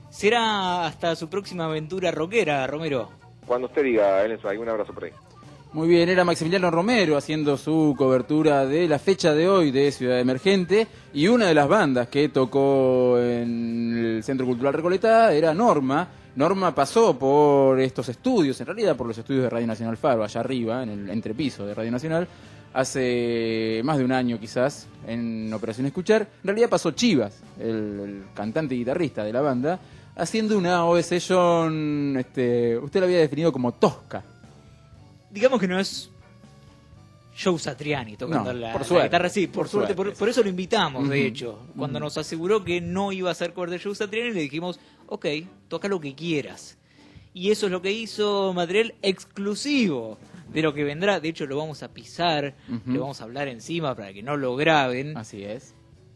Será hasta su próxima aventura rockera, Romero. Cuando usted diga, Enzo, hay un abrazo por ahí. Muy bien, era Maximiliano Romero haciendo su cobertura de la fecha de hoy de Ciudad Emergente, y una de las bandas que tocó en el Centro Cultural Recoleta era Norma. Norma pasó por estos estudios, en realidad por los estudios de Radio Nacional Faro, allá arriba, en el entrepiso de Radio Nacional, hace más de un año quizás, en Operación Escuchar. En realidad pasó Chivas, el cantante y guitarrista de la banda, haciendo una OV session, usted la había definido como tosca. Digamos que no es Joe Satriani tocando No, la suerte, guitarra, sí, por suerte. Por eso lo invitamos, de hecho. Cuando nos aseguró que no iba a hacer cover de Joe Satriani, le dijimos, ok, toca lo que quieras. Y eso es lo que hizo, material exclusivo de lo que vendrá. De hecho, lo vamos a pisar, le vamos a hablar encima para que no lo graben. Así es.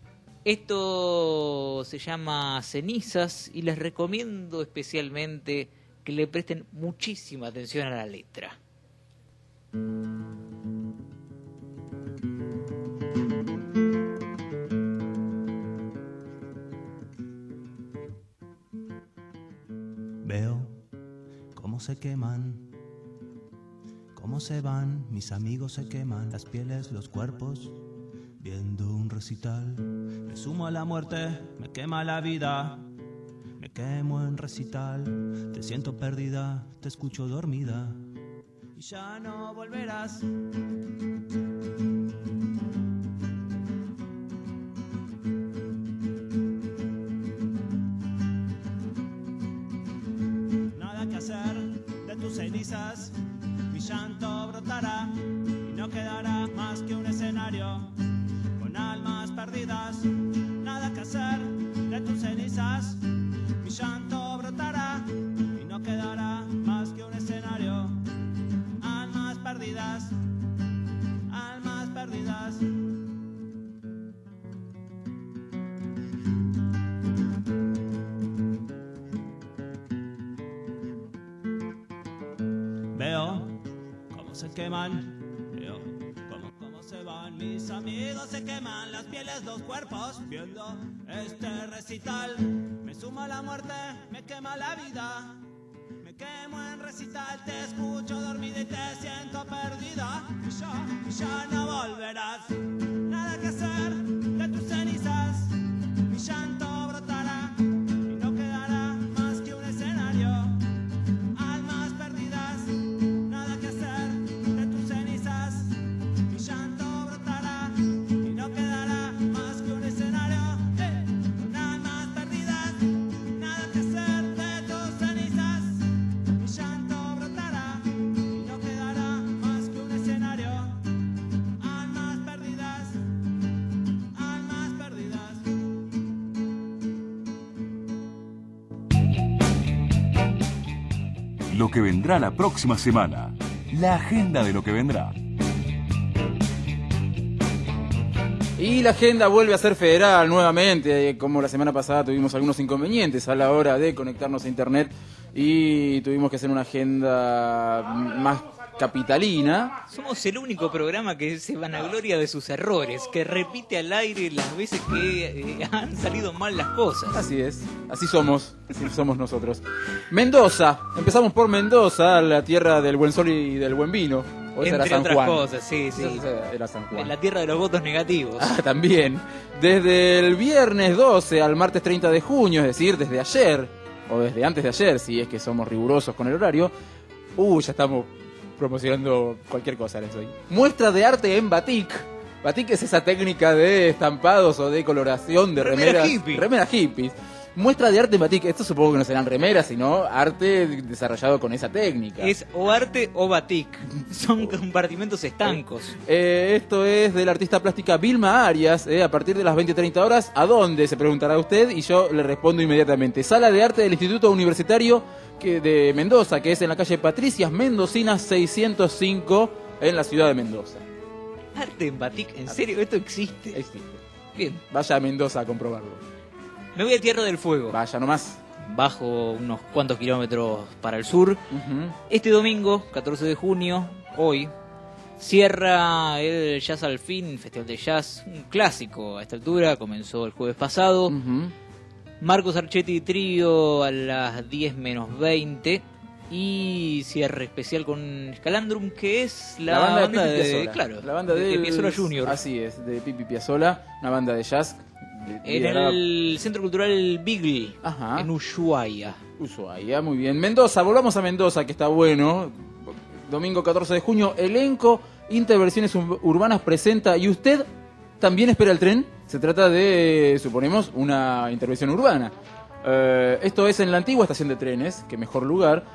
Esto se llama Cenizas y les recomiendo especialmente que le presten muchísima atención a la letra. Veo cómo se queman, cómo se van, mis amigos se queman, las pieles, los cuerpos, viendo un recital. Me sumo a la muerte, me quema la vida, me quemo en recital. Te siento perdida, te escucho dormida y ya no volverás. Nada que hacer de tus cenizas, mi llanto brotará y no quedará más que un escenario con almas perdidas. Nada que hacer de tus cenizas, mi llanto brotará y no quedará más que un escenario. Almas perdidas, almas perdidas. Veo cómo se queman, veo cómo se van, mis amigos se queman, las pieles, los cuerpos, viendo este recital. Me sumo a la muerte, me quema la vida, me quemo en recital, te escucho dormida y te siento perdida. Y ya no volverás, nada que hacer de tus cenizas, mi llanto brotará y no quedará más que un escenario. Almas perdidas, nada que hacer de tus cenizas, mi llanto brotará y no quedará más que un escenario. Con almas perdidas, nada que hacer de tus cenizas, mi llanto brotará y no quedará más que un escenario. Almas perdidas, almas perdidas. Lo que vendrá la próxima semana. La agenda de lo que vendrá. Y la agenda vuelve a ser federal nuevamente, como la semana pasada tuvimos algunos inconvenientes a la hora de conectarnos a internet y tuvimos que hacer una agenda más capitalina. Somos el único programa que se vanagloria de sus errores, que repite al aire las veces que han salido mal las cosas. Así es, así somos nosotros. Mendoza, empezamos por Mendoza, la tierra del buen sol y del buen vino. O esa Entre era San otras Juan. cosas, sí. Esa era San Juan. En la tierra de los votos negativos. Ah, también. Desde el viernes 12 al martes 30 de junio, es decir, desde ayer, o desde antes de ayer, si es que somos rigurosos con el horario. Ya estamos promocionando cualquier cosa, les doy. Muestra de arte en batik. Batik es esa técnica de estampados o de coloración de remeras. Remeras hippies. Muestra de arte en batik. Esto supongo que no serán remeras, sino arte desarrollado con esa técnica. Es o arte o batik. Son compartimentos estancos. Esto es de la artista plástica Vilma Arias, a partir de las 20:30 horas. ¿A dónde? Se preguntará usted y yo le respondo inmediatamente. Sala de arte del Instituto Universitario de Mendoza, que es en la calle Patricias Mendocinas 605 en la ciudad de Mendoza. Arte en batik, ¿en serio? ¿Esto existe? Existe. Bien. Vaya a Mendoza a comprobarlo. Me voy a Tierra del Fuego. Vaya nomás. Bajo unos cuantos kilómetros para el sur. Este domingo, 14 de junio, hoy, cierra el Jazz al Fin, Festival de Jazz, un clásico a esta altura, comenzó el jueves pasado. Marcos Archetti Trío a las 10 menos 20. Y cierre especial con Scalandrum, que es La banda de Pipi de Piazzolla. claro, La banda de Piazzolla Jr. Así es, de Pipi Piazzolla, una banda de jazz. En el Centro Cultural Beagle, Ajá. en Ushuaia. Ushuaia, muy bien. Mendoza, volvamos a Mendoza, que está bueno. Domingo 14 de junio, elenco Interversiones Urbanas presenta ¿Y usted también espera el tren? Se trata de, suponemos, una intervención urbana. Esto es en la antigua estación de trenes, que mejor lugar.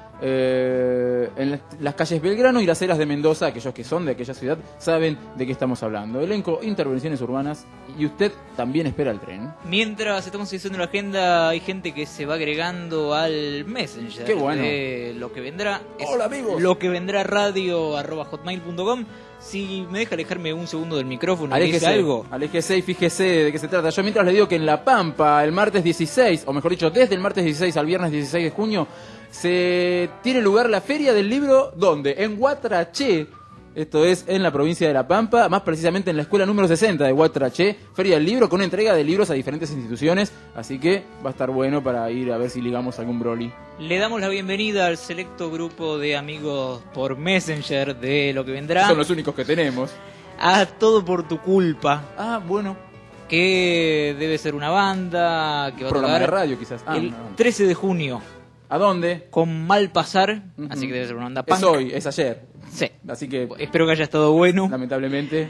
En las calles Belgrano y las Heras de Mendoza. Aquellos que son de aquella ciudad saben de qué estamos hablando. Elenco Intervenciones Urbanas y usted también espera el tren. Mientras estamos haciendo la agenda, hay gente que se va agregando al Messenger. Qué bueno. De Lo que vendrá. Hola, amigos. Lo que vendrá radio@hotmail.com. Si me deja alejarme un segundo del micrófono y dice algo. Aléjese y fíjese de qué se trata. Yo mientras le digo que en La Pampa, el martes 16, o mejor dicho, desde el martes 16 al viernes 16 de junio, se tiene lugar la Feria del Libro, ¿dónde? En Huatraché. Esto es en la provincia de La Pampa, más precisamente en la escuela número 60 de Huatraché. Feria del Libro con una entrega de libros a diferentes instituciones. Así que va a estar bueno para ir a ver si ligamos algún broli. Le damos la bienvenida al selecto grupo de amigos por Messenger de Lo que vendrá. Son los únicos que tenemos. A Todo por tu culpa. Ah, bueno. Que debe ser una banda que va a Programa tocar de radio, quizás. el 13 de junio. ¿A dónde? Con Mal Pasar, así que debe ser una banda punk. Es hoy, es ayer. Sí. Así que espero que haya estado bueno. Lamentablemente.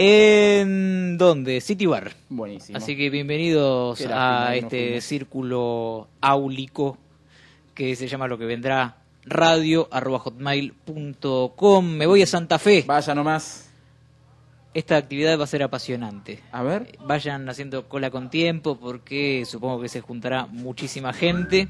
¿En dónde? City Bar. Buenísimo. Así que bienvenidos Qué lástima, a no este fuimos. círculo áulico que se llama Lo que vendrá radio@hotmail.com. Me voy a Santa Fe. Vaya nomás. Esta actividad va a ser apasionante. A ver. Vayan haciendo cola con tiempo porque supongo que se juntará muchísima gente.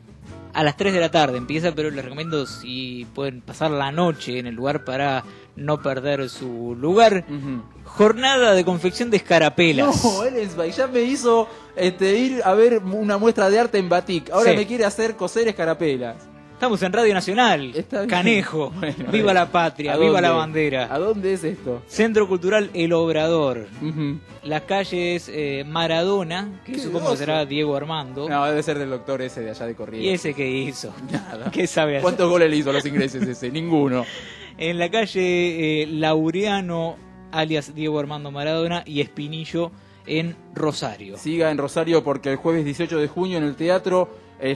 A las 3 de la tarde empieza, pero les recomiendo si pueden pasar la noche en el lugar para no perder su lugar. Jornada de confección de escarapelas. No, Ellensbach ya me hizo ir a ver una muestra de arte en Batik. Ahora Sí. me quiere hacer coser escarapelas. Estamos en Radio Nacional. Está bien. Canejo. Bueno, Viva la patria, ¿a viva dónde? la bandera. ¿A dónde es esto? Centro Cultural El Obrador. Ujú. La calle es Maradona, que Qué supongo groso. que será Diego Armando. No, debe ser del doctor ese de allá de Corrientes. ¿Y ese qué hizo? Nada. ¿Qué sabe hacer? ¿Cuántos goles le hizo a los ingleses ese? Ninguno. En la calle Laureano, alias Diego Armando Maradona, y Espinillo en Rosario. Siga en Rosario porque el jueves 18 de junio en el teatro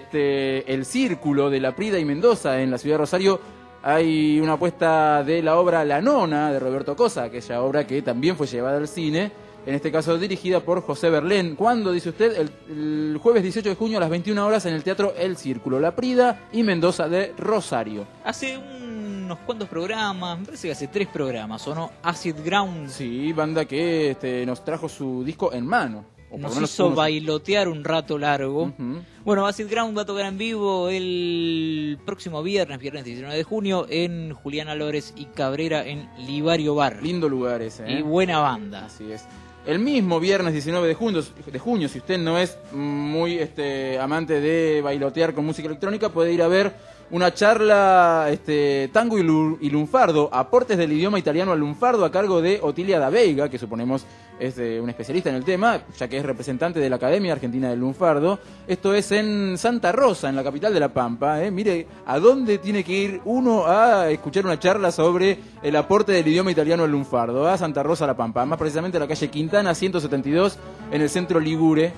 El Círculo de La Prida y Mendoza en la ciudad de Rosario hay una apuesta de la obra La Nona de Roberto Cosa, aquella obra que también fue llevada al cine, en este caso dirigida por José Berlén. ¿Cuándo, dice usted? El jueves 18 de junio a las 21 horas en el teatro El Círculo, La Prida y Mendoza de Rosario. Hace unos cuantos programas, me parece que hace 3 programas, ¿o no? Acid Ground. Sí, banda que nos trajo su disco en mano. O por lo Nos menos hizo unos- bailotear un rato largo. Ujú. Bueno, Acid Ground va a tocar en vivo el próximo viernes 19 de junio, en Julián Álvarez y Cabrera en Libario Bar. Lindo lugar ese, ¿eh? Y buena banda. Así es. El mismo viernes 19 de junio, si usted no es muy amante de bailotear con música electrónica, puede ir a ver una charla tango y lunfardo, aportes del idioma italiano al lunfardo, a cargo de Otilia da Veiga, que suponemos es un especialista en el tema, ya que es representante de la Academia Argentina del Lunfardo. Esto es en Santa Rosa, en la capital de La Pampa. Mire, ¿a dónde tiene que ir uno a escuchar una charla sobre el aporte del idioma italiano al lunfardo? A Santa Rosa, La Pampa, más precisamente a la calle Quintana 172, en el centro Ligure.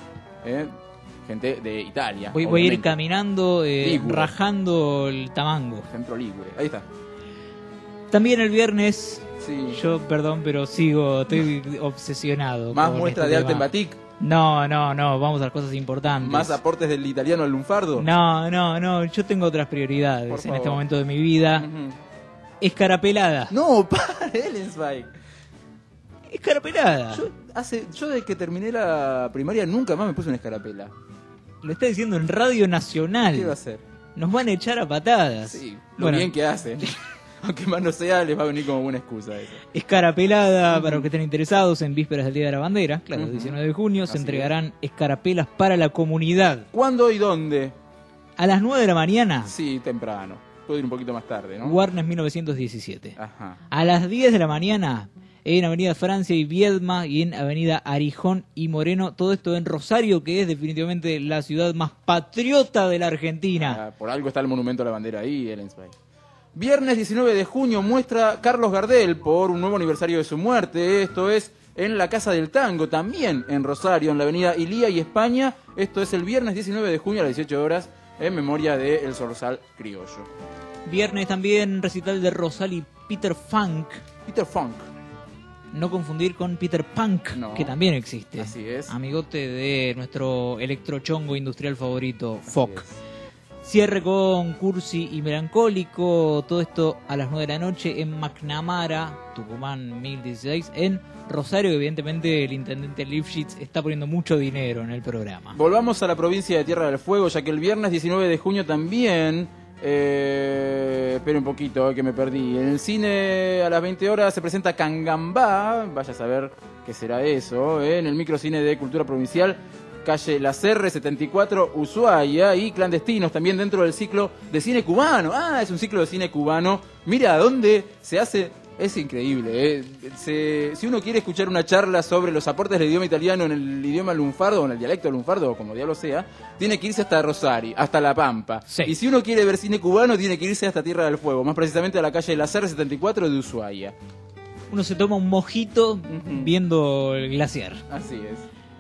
Gente de Italia. Voy a ir obviamente. caminando, Ligure. rajando el tamango. Centro Ligure, ahí está. También el viernes, Sí. yo, perdón, pero estoy obsesionado. Más con muestra este de arte en tema. Batik, No, vamos a las cosas importantes. más aportes del italiano al lunfardo. No, yo tengo otras prioridades Por en favor. este momento de mi vida. Ujú. Escarapelada. No, para Ellensbach. Escarapelada. Yo desde que terminé la primaria nunca más me puse una escarapela. Lo está diciendo en Radio Nacional. ¿Qué va a hacer? Nos van a echar a patadas. Sí, lo Bueno, bien que hacen. Aunque más no sea, les va a venir como buena excusa eso. escarapelada, para los que estén interesados, en vísperas del Día de la Bandera, claro, el Ujú. 19 de junio, se Así entregarán escarapelas para la comunidad. ¿Cuándo y dónde? A las 9 de la mañana, Sí, temprano. Puedo ir un poquito más tarde, ¿no? Warnes 1917. Ajá. A las 10 de la mañana, en Avenida Francia y Viedma y en Avenida Arijón y Moreno. Todo esto en Rosario, que es definitivamente la ciudad más patriota de la Argentina. Por algo está el monumento a la bandera ahí, el Ensplay. Viernes 19 de junio muestra Carlos Gardel por un nuevo aniversario de su muerte. Esto es en la Casa del Tango, también en Rosario, en la Avenida Ilía y España. Esto es el viernes 19 de junio a las 18 horas en memoria de El Zorzal Criollo. Viernes también recital de Rosal y Peter Funk. Peter Funk. No confundir con Peter Punk, No. que también existe. Así es. Amigote de nuestro electrochongo industrial favorito, Fock. Cierre con Cursi y Melancólico. Todo esto a las 9 de la noche en McNamara, Tucumán 1016. En Rosario, evidentemente, el intendente Lifshitz está poniendo mucho dinero en el programa. Volvamos a la provincia de Tierra del Fuego, ya que el viernes 19 de junio también... espera un poquito, que me perdí. En el cine a las 20 horas se presenta Cangambá, vaya a saber qué será eso, en el microcine de Cultura Provincial, calle La Serre 74, Ushuaia, y Clandestinos también dentro del ciclo de cine cubano. Ah, es un ciclo de cine cubano. Mira, ¿dónde se hace? Es increíble, si uno quiere escuchar una charla sobre los aportes del idioma italiano en el idioma lunfardo, o en el dialecto lunfardo, o como diablo sea, tiene que irse hasta Rosario, hasta La Pampa. Sí. Y si uno quiere ver cine cubano, tiene que irse hasta Tierra del Fuego, más precisamente a la calle de la Serre 74 de Ushuaia. Uno se toma un mojito viendo el glaciar. Así es.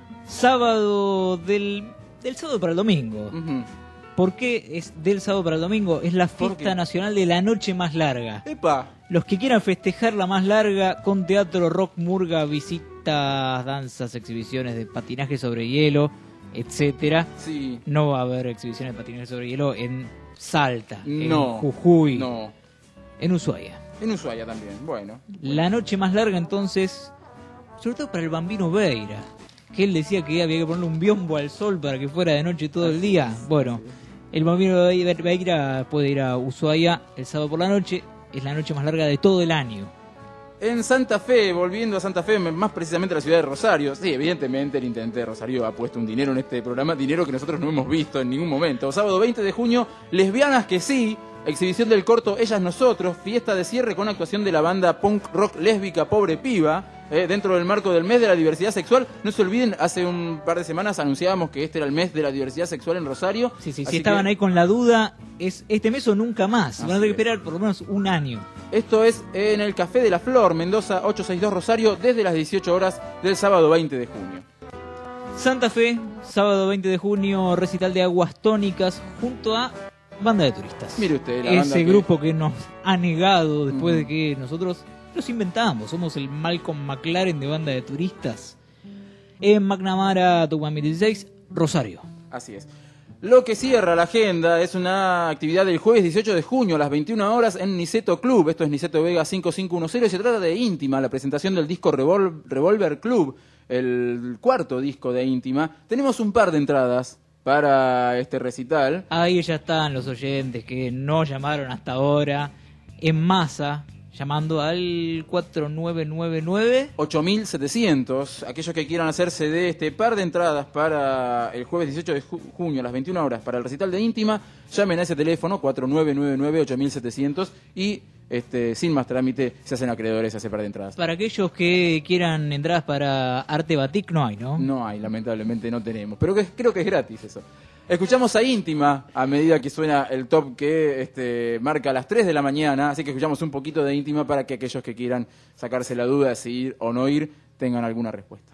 Sábado del sábado para el domingo. ¿Por qué es del sábado para el domingo? Es la fiesta nacional de la noche más larga. ¡Epa! Los que quieran festejar la más larga con teatro, rock, murga, visitas, danzas, exhibiciones de patinaje sobre hielo, etcétera. Sí. No va a haber exhibiciones de patinaje sobre hielo en Salta, No. en Jujuy, No. en Ushuaia. En Ushuaia también, bueno. La noche más larga entonces, sobre todo para el Bambino Veira, que él decía que había que ponerle un biombo al sol para que fuera de noche todo el día. Bueno, el Bambino Veira puede ir a Ushuaia el sábado por la noche, es la noche más larga de todo el año. En Santa Fe, volviendo a Santa Fe, más precisamente a la ciudad de Rosario. Sí, evidentemente el intendente de Rosario ha puesto un dinero en este programa, dinero que nosotros no hemos visto en ningún momento. Sábado 20 de junio, Lesbianas que sí, exhibición del corto Ellas Nosotros, fiesta de cierre con actuación de la banda punk rock lésbica Pobre Piba, dentro del marco del mes de la diversidad sexual. No se olviden, hace un par de semanas anunciábamos que este era el mes de la diversidad sexual en Rosario. Sí, si estaban ahí con la duda, es este mes o nunca más. Van a tener que esperar por lo menos un año. Esto es en el Café de la Flor, Mendoza 862 Rosario, desde las 18 horas del sábado 20 de junio. Santa Fe, sábado 20 de junio, recital de Aguas Tónicas junto a Banda de Turistas. Mire usted, la ese banda grupo que nos ha negado después de que nosotros los inventamos. Somos el Malcolm McLaren de Banda de Turistas. En McNamara, Tucumán 16, Rosario. Así es. Lo que cierra la agenda es una actividad del jueves 18 de junio a las 21 horas en Niceto Club. Esto es Niceto Vega 5510 y se trata de Íntima, la presentación del disco Revolver Club, el cuarto disco de Íntima. Tenemos un par de entradas para este recital. Ahí ya están los oyentes que no llamaron hasta ahora en masa, llamando al 4999 8700. Aquellos que quieran hacerse de este par de entradas para el jueves 18 de junio a las 21 horas para el recital de Íntima, llamen a ese teléfono 4999-8700 y sin más trámite se hacen acreedores a ese par de entradas. Para aquellos que quieran entradas para Arte Batik no hay, ¿no? No hay, lamentablemente no tenemos, pero creo que es gratis eso. Escuchamos a Íntima a medida que suena el top que marca a las 3 de la mañana, así que escuchamos un poquito de Íntima para que aquellos que quieran sacarse la duda de si ir o no ir tengan alguna respuesta.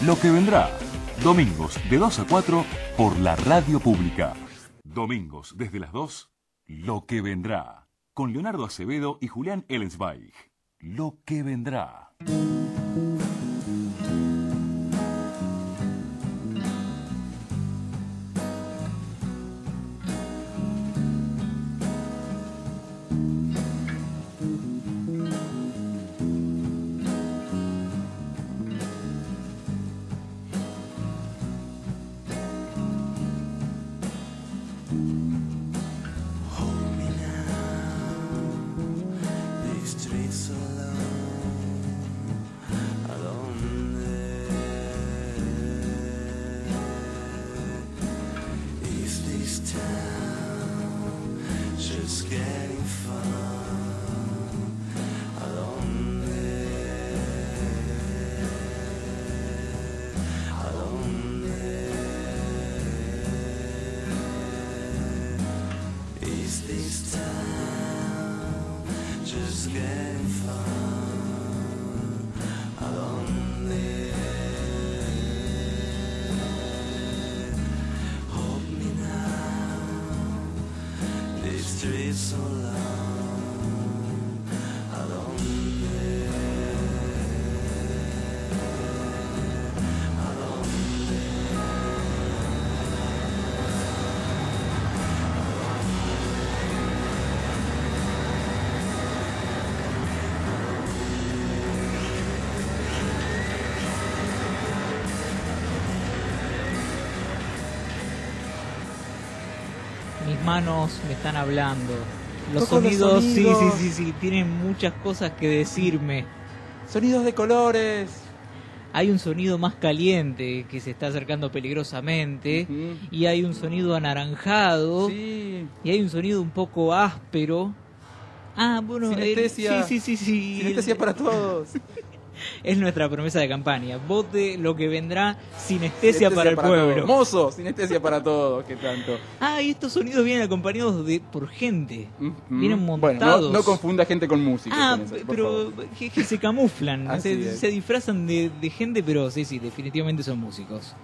Lo que vendrá. Domingos de 2 a 4 por la radio pública. Domingos desde las 2, Lo que vendrá. Con Leonardo Acevedo y Julián Ellensweig. Lo que vendrá. Mis manos me están hablando. Los Toco los sonidos, sonidos. sí, tienen muchas cosas que decirme. Sonidos de colores. Hay un sonido más caliente que se está acercando peligrosamente, y hay un sonido anaranjado, y hay un sonido un poco áspero. Ah, bueno, Sinestesia. sí. Sinestesia para todos. Es nuestra promesa de campaña. Vote lo que vendrá, sinestesia para el pueblo. Todos. Mozo, sinestesia para todos, ¿qué tanto? Ah, y estos sonidos vienen acompañados por gente. Vienen montados. Bueno, no confunda gente con música. Ah, con eso, por pero favor. que se camuflan, Así es. se disfrazan de gente, pero sí, definitivamente son músicos.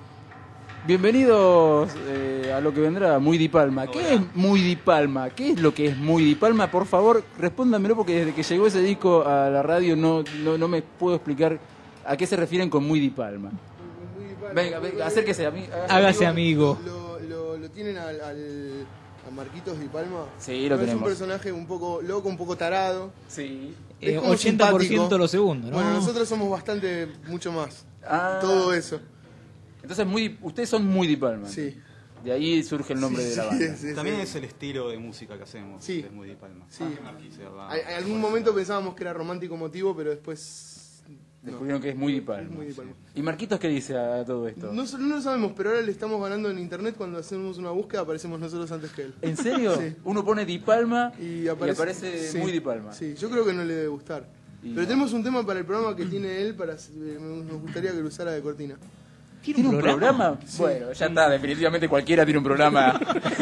Bienvenidos a lo que vendrá, Muy Di Palma. ¿Qué es Muy Di Palma? ¿Qué es lo que es Muy Di Palma? Por favor, respóndamelo, porque desde que llegó ese disco a la radio no me puedo explicar a qué se refieren con Muy Di Palma. Venga, acérquese a mí. Hágase amigo. ¿Lo tienen a Marquitos Di Palma? Sí, lo Es tenemos. un personaje un poco loco, un poco tarado. Sí. Es como 80% simpático. lo segundo, ¿no? Bueno, nosotros somos mucho más. Todo eso. Entonces, ustedes son Muy Di Palma. Sí. De ahí surge el nombre de la banda. También es el estilo de música que hacemos. Sí. Es Muy Di Palma. Sí. O sea, va- En algún momento pensábamos que era romántico motivo, pero después... Descubrieron que es Muy Di Palma. Muy Di Palma. ¿Y Marquitos qué dice a todo esto? No lo sabemos, pero ahora le estamos ganando en internet. Cuando hacemos una búsqueda aparecemos nosotros antes que él. ¿En serio? Sí. Uno pone Di Palma Y aparece sí, Muy Di Palma. Sí, yo creo que no le debe gustar. Pero tenemos un tema para el programa que tiene él, nos gustaría que lo usara de cortina. ¿Tiene un programa? Sí. Bueno, ya está, definitivamente cualquiera tiene un programa.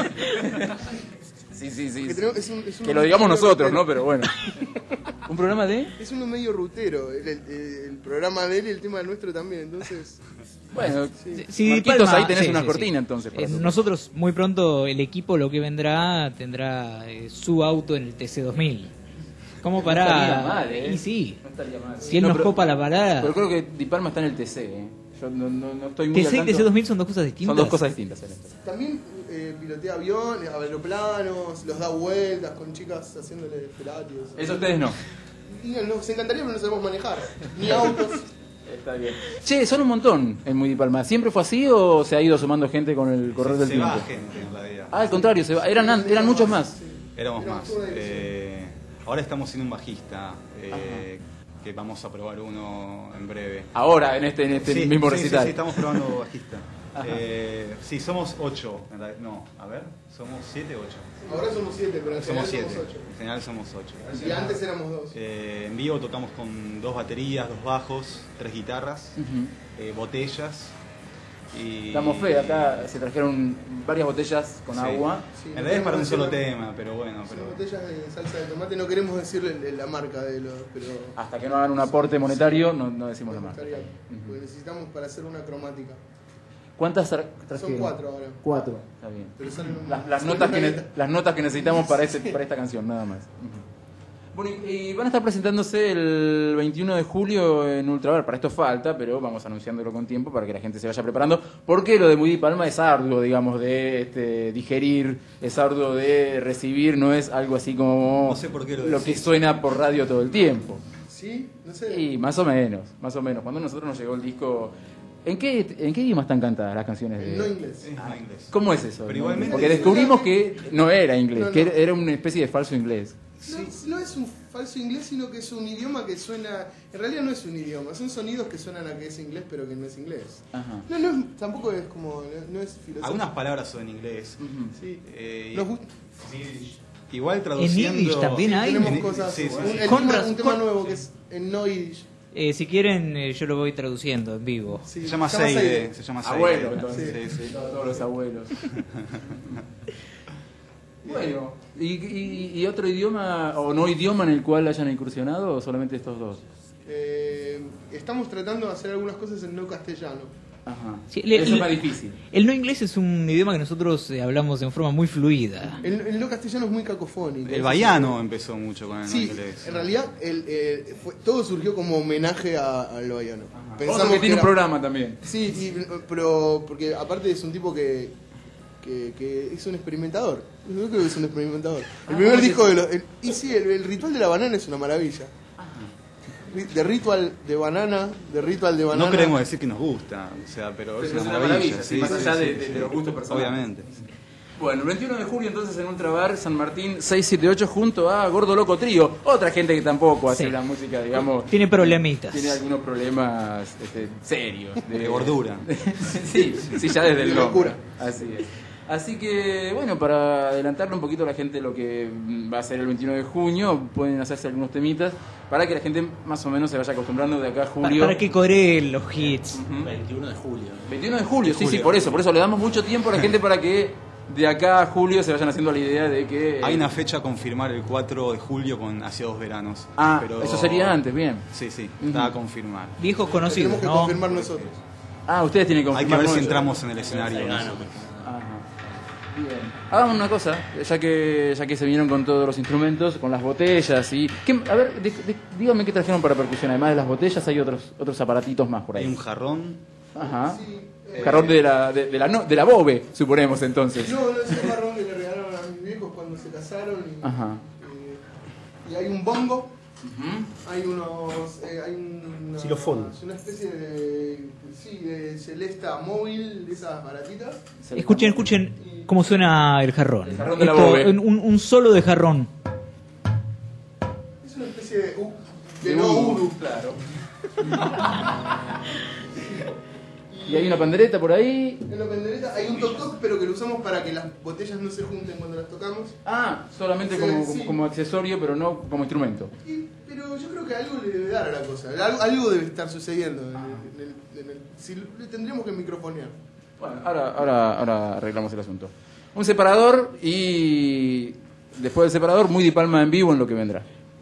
Sí. Es Que lo digamos nosotros, ¿no? Pero bueno. ¿Un programa de? Es uno medio rutero, el programa de él y el tema nuestro también, entonces... Bueno, Sí, Marquitos, Palma, ahí tenés sí, una sí, cortina sí. entonces. para tocar. Nosotros muy pronto el equipo lo que vendrá tendrá su auto en el TC2000. Como para... No estaría mal, ¿eh? Y sí, No estaría mal. si él No, nos pero- copa la parada... Pero creo que Di Palma está en el TC, ¿eh? Yo no estoy muy TC y al tanto. TC2000 son dos cosas distintas. Son dos cosas distintas. en esto. También pilotea aviones, aeroplanos, los da vueltas con chicas haciéndole felatios. Eso ustedes no. Y nos encantaría, pero no sabemos manejar. Ni autos. Está bien. Che, son un montón en Muy Di Palma. ¿Siempre fue así o se ha ido sumando gente con el correr del se tiempo? va gente en realidad. Ah, al contrario, eran muchos más. Éramos más. Ahora estamos sin un bajista. Que vamos a probar uno en breve. Ahora, en este Sí, mismo sí, recital. Sí, estamos probando bajista. Sí, somos 8. No, a ver, somos 7 o 8. Ahora somos 7, pero en Somos general 7. somos 8. En general somos 8. Y antes éramos 2. En vivo tocamos con 2 baterías, 2 bajos, 3 guitarras, botellas. Y... Damos fe, acá se trajeron varias botellas con agua. Sí, En realidad es para un solo tema, pero bueno. Son botellas de salsa de tomate, no queremos decirle la marca de los... Pero Hasta que no hagan un aporte monetario, no decimos la marca. porque necesitamos para hacer una cromática. ¿Cuántas Son trajeron? 4 ahora. 4, está bien. Pero salen Las notas que necesitamos para esta canción, nada más. Bueno, y van a estar presentándose el 21 de julio en Ultrabar. Para esto falta, pero vamos anunciándolo con tiempo para que la gente se vaya preparando. Porque lo de Muy Di Palma es arduo, digamos, de digerir, es arduo de recibir, no es algo así como No sé por qué lo que suena por radio todo el tiempo. ¿Sí? No sé. Y más o menos. Cuando a nosotros nos llegó el disco... ¿En qué idioma están cantadas las canciones? No inglés. No inglés. ¿Cómo es eso? Pero igualmente- Porque descubrimos que no era inglés, No. que era una especie de falso inglés. No es un falso inglés, sino que es un idioma que suena... En realidad no es un idioma, son sonidos que suenan a que es inglés, pero que no es inglés. Ajá. Tampoco es como... No es filosófico. Algunas palabras son en inglés. Sí. Nos gusta. Igual traduciendo... En Yiddish también hay. Tenemos cosas... Sí, sí, sí. Un tema nuevo que es en no Yiddish. Si quieren, yo lo voy traduciendo en vivo. Sí, Se llama Seide. Se llama Seide. Abuelo, entonces. Sí, sí. Todos los abuelos. Bueno, ¿y otro idioma o no idioma en el cual hayan incursionado o solamente estos dos? Estamos tratando de hacer algunas cosas en no castellano. Ajá. Sí, Eso es más difícil. El no inglés es un idioma que nosotros hablamos en forma muy fluida. El no castellano es muy cacofónico. El baiano empezó mucho con el no Sí, inglés. en realidad todo surgió como homenaje al baiano. Otro que tiene un programa también. Sí, pero porque aparte es un tipo que es un experimentador. Yo creo que es un experimentador. El primer disco de los... el ritual de la banana es una maravilla. De ritual de banana. No queremos decir que nos gusta, o sea, pero es una maravilla. Sí, más allá de los gustos personales. Obviamente. Bueno, el 21 de julio entonces en Ultrabar, San Martín 678 junto a Gordo Loco Trío. Otra gente que tampoco hace la música, digamos... Tiene problemitas. Tiene algunos problemas serios. De gordura. sí, ya desde el De nombre. locura. Así es. Así que, bueno, para adelantarle un poquito a la gente lo que va a ser el 21 de junio, pueden hacerse algunos temitas para que la gente más o menos se vaya acostumbrando de acá a julio. Para que coreen los hits. 21 de julio. 21 de julio, sí, por eso le damos mucho tiempo a la gente para que de acá a julio se vayan haciendo la idea de que... Hay una fecha a confirmar el 4 de julio con Hacia dos veranos. Ah, pero... eso sería antes, bien. Sí, está a confirmar. Viejos conocidos, Tenemos que ¿no? confirmar nosotros. Ah, ustedes tienen que Hay confirmar. que ver si con eso. entramos en el escenario. Ajá. Bien. Hagamos una cosa, ya que se vinieron con todos los instrumentos, con las botellas y... A ver, díganme qué trajeron para percusión. Además de las botellas hay otros aparatitos más por ahí. Hay un jarrón. Ajá. Jarrón de la bobe, suponemos entonces. No, es el jarrón que le regalaron a mis viejos cuando se casaron. Ajá. Y hay un bongo. Hay una xilofón. una especie de celesta móvil de esas baratitas. Escuchen cómo suena el jarrón. El jarrón de la bobe. Un solo de jarrón. Es una especie de no uru. Claro. Y hay una pandereta por ahí. En la pendereta hay un toc-toc, pero que lo usamos para que las botellas no se junten cuando las tocamos. Ah, solamente Sí. como accesorio, pero no como instrumento. Pero yo creo que algo le debe dar a la cosa. Algo debe estar sucediendo. Tendríamos que microfonear. Bueno, ahora arreglamos el asunto. Un separador y después del separador, Muy Di Palma en vivo en Lo que vendrá.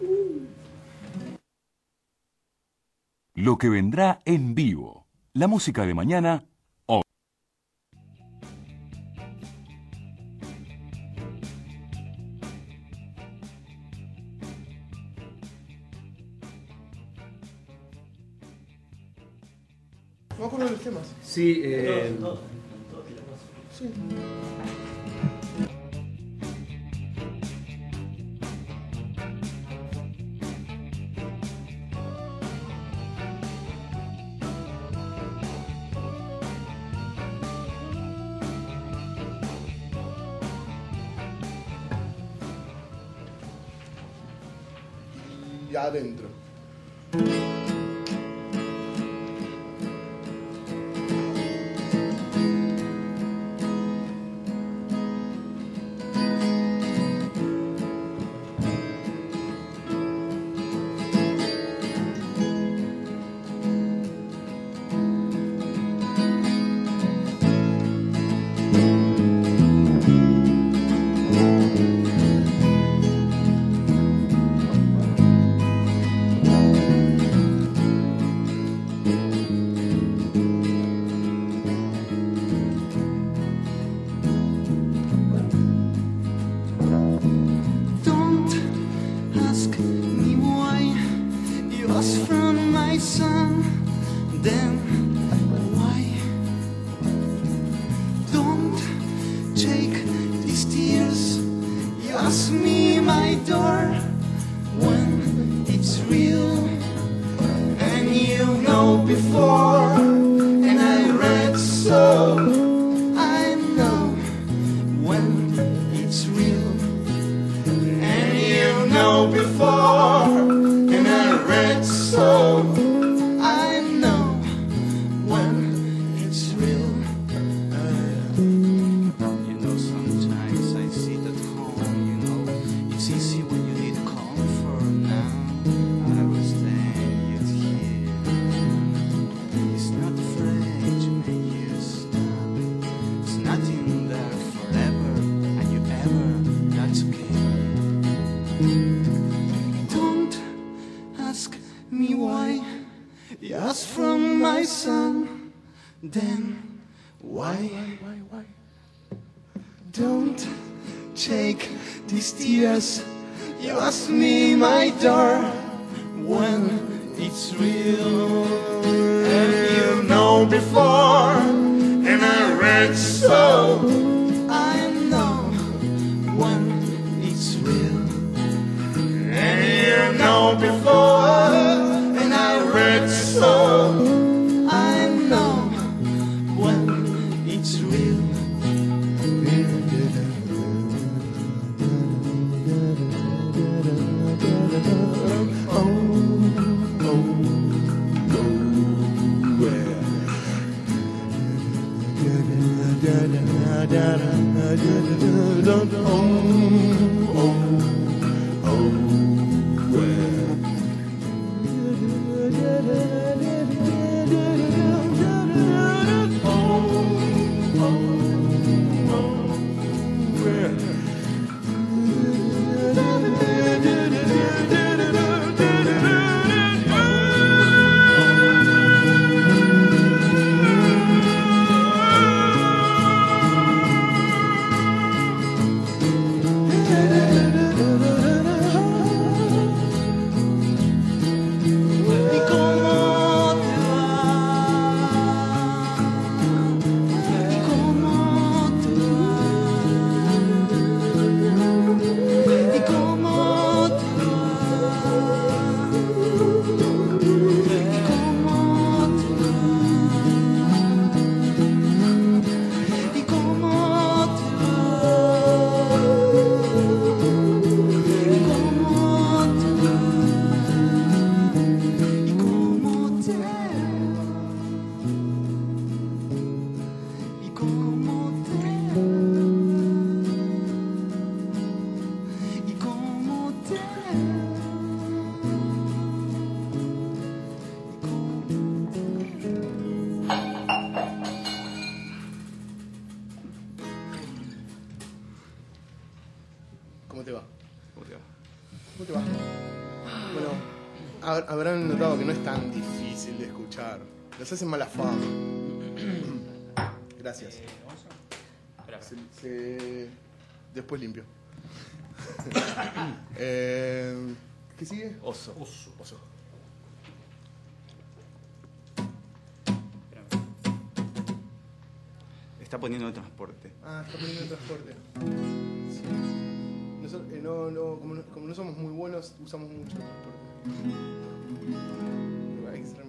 Lo que vendrá en vivo. La música de mañana, hoy. No me acuerdo de los temas. Sí, Sí. Y adentro. ask me my door when it's real, and you know before, and I read so I know when it's real, and you know before, and I read so I know when it's real. You know, sometimes I sit at home, you know, it's easy when you need comfort. Now I was staying yet here. It's not afraid to make you stop. It's nothing there forever, and you ever, that's okay. Don't ask me why. You ask from my son, then why? Don't take these tears. You ask me my door when it's real, and you know before, and I read so I know when it's real, and you know before, and I read so I know when it's real. ¿Cómo te va? ¿Cómo te va? Bueno, habrán notado que no es tan difícil de escuchar. Los hacen mala fama. Gracias. Después limpio. ¿Qué sigue? Oso. Está poniendo el transporte. Está poniendo el transporte. Sí. Nosotros, como no somos muy buenos, usamos mucho el transporte. Extra.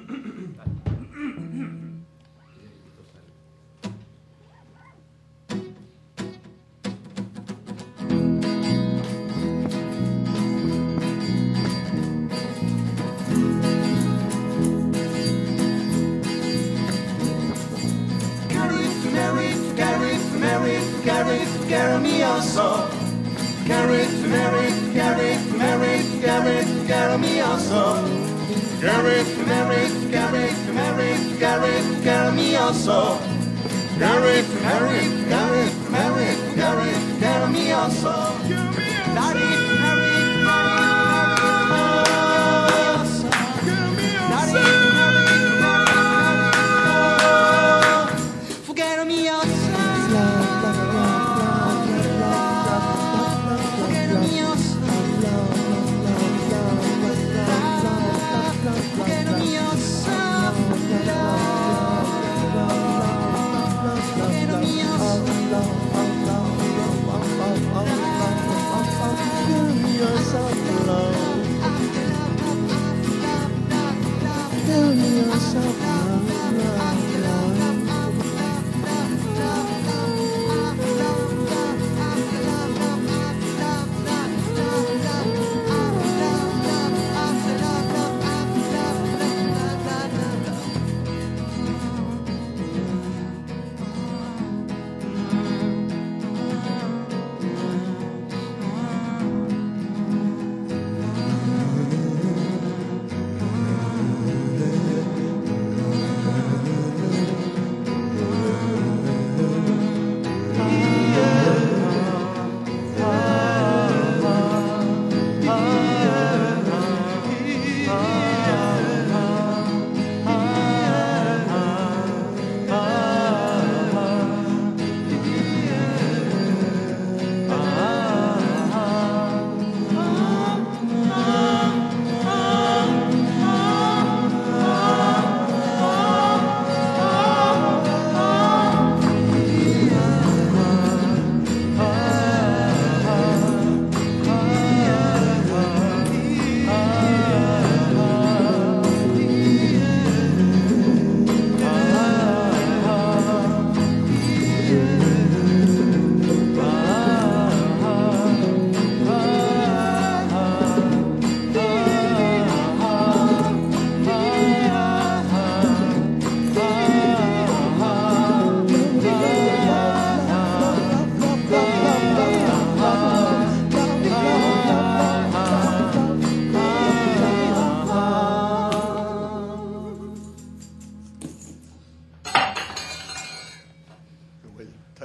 Carry me also. Carry me also. Carry me also. Carry me also. Love.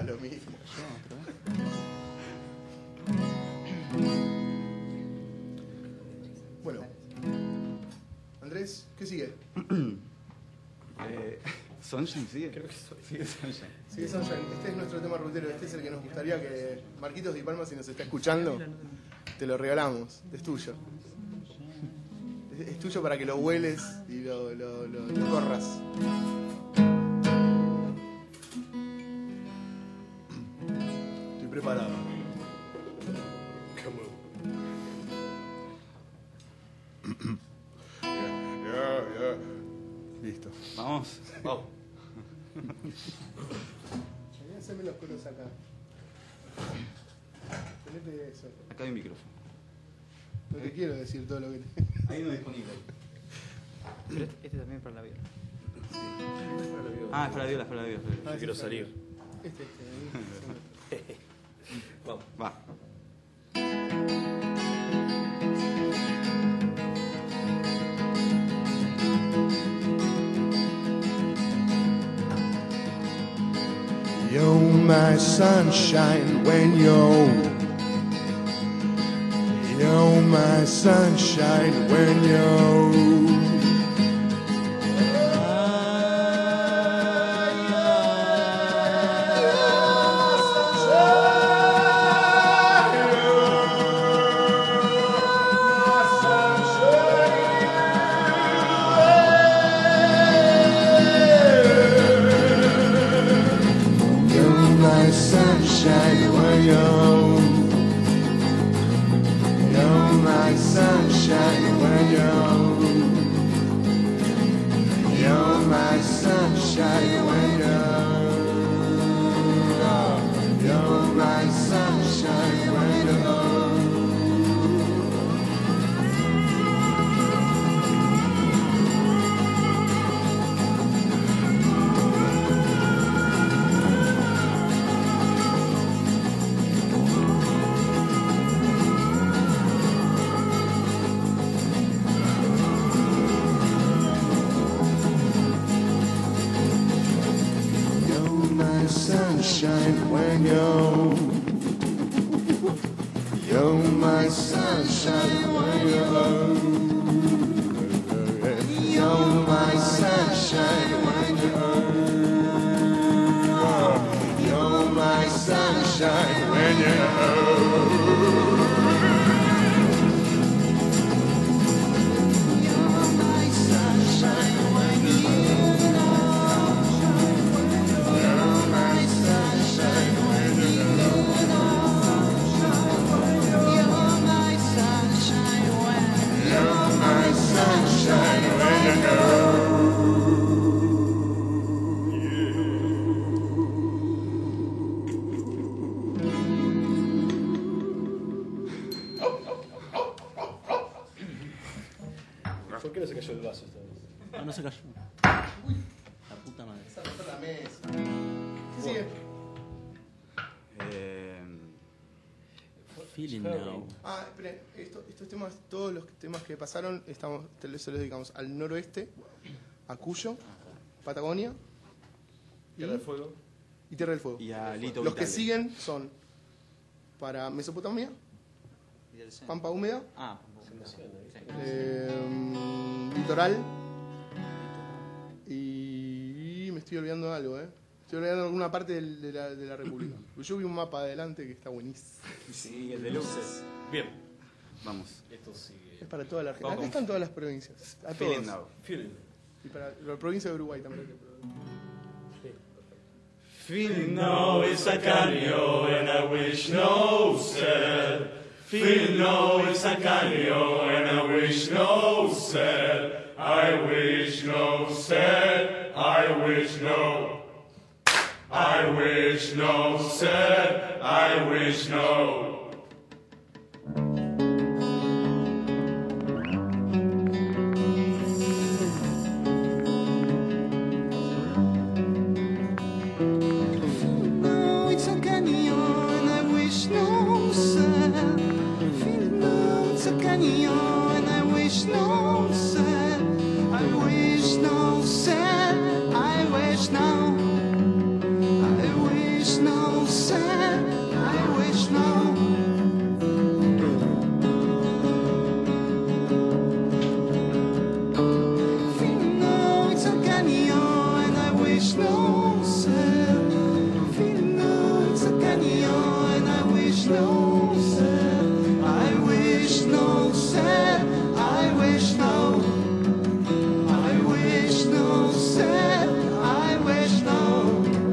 lo mismo. Bueno, Andrés, ¿qué sigue? Sunshine sigue. Creo que sigue Sunshine. Sigue Sunshine. Este es nuestro tema rutero. Este es el que nos gustaría que Marquitos Di Palma, si nos está escuchando, te lo regalamos. Es tuyo. Es tuyo para que lo hueles y lo corras. Estoy preparado. Yeah. Listo. Vamos. Vamos. Voy a hacerme los colos acá. Ponete eso. Acá hay un micrófono. No te quiero decir todo lo que Hay uno disponible. Pero este también es para la viola. Sí. Ah, es para la viola, es para la viola. Yo quiero salir. Vamos. Va. You're my sunshine when you're my sunshine when you're sunshine when you're my sunshine when you're my sunshine when you're my sunshine when sunshine when you're my sunshine when you're my sunshine when you're my sunshine when ¿Por qué no se cayó el vaso esta vez? Ah, no se cayó. La puta madre. Se rompió la mesa. ¿Qué sigue? Feeling now. Ah, esperen, estos temas, todos los temas que pasaron, se los dedicamos al noroeste, a Cuyo, Patagonia, Tierra del Fuego. Y Tierra del Fuego. Y a Lito Los que Vitale. siguen son para Mesopotamia, Pampa Húmeda, Litoral y me estoy olvidando de algo, Estoy olvidando alguna parte de la República. Yo vi un mapa adelante que está buenísimo. Sí, el de luces. Bien. Vamos. Esto sigue. Es para toda la Argentina. Acá Vamos. están todas las provincias. A Feeling todos. now. Feeling. Y para la provincia de Uruguay también. Feeling no it's a canyo and I wish no said. Feeling no it's a canyo and I wish no said. I wish no said. I wish no. I wish no said. I wish no. No, it's a canyon, and I wish no sad. No, it's a canyon, and I wish no sad. I wish no sad. I wish no. I wish no wish no sad, I wish no sad, I wish no, I wish no sad, I wish no.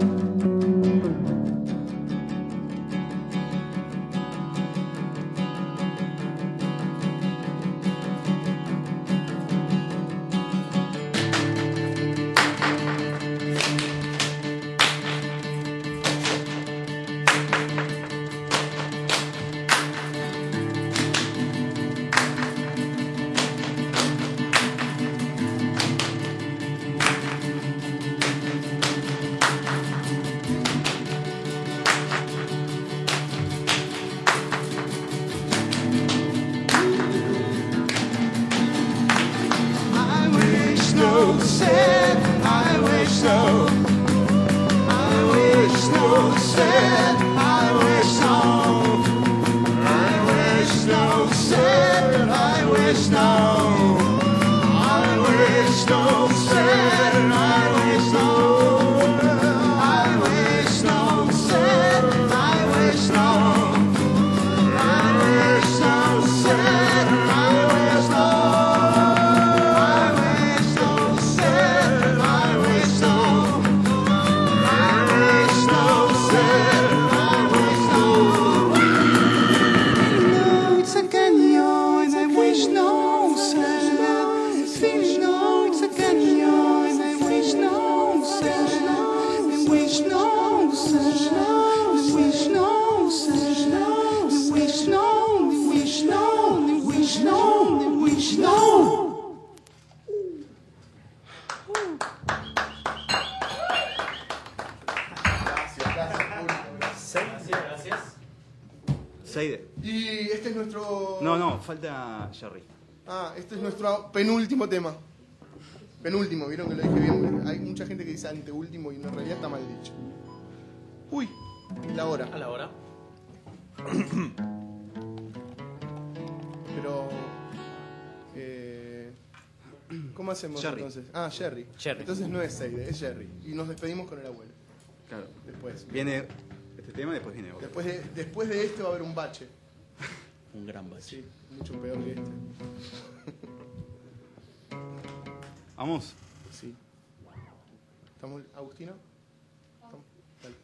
I wish no sad, I wish no, I wish no sad, I wish no, I wish no sad, I wish no, I wish no sad, I wish no, I wish no sad, I wish no, I wish no sad, I wish no. Seide. Y este es nuestro... No, falta Jerry. Ah, este es nuestro penúltimo tema. Penúltimo, vieron que lo dije bien. Hay mucha gente que dice anteúltimo y en realidad está mal dicho. Uy, la hora. A la hora. Pero... ¿cómo hacemos Jerry. entonces? Ah, Jerry. Entonces no es Seide, es Jerry. Y nos despedimos con el abuelo. Claro. Después. Viene este tema y después viene otro. Después de este va a haber un bache. Un gran bache. Sí, mucho peor que este. ¿Vamos? Sí. ¿Estamos, Agustina? ¿Estamos? Dale.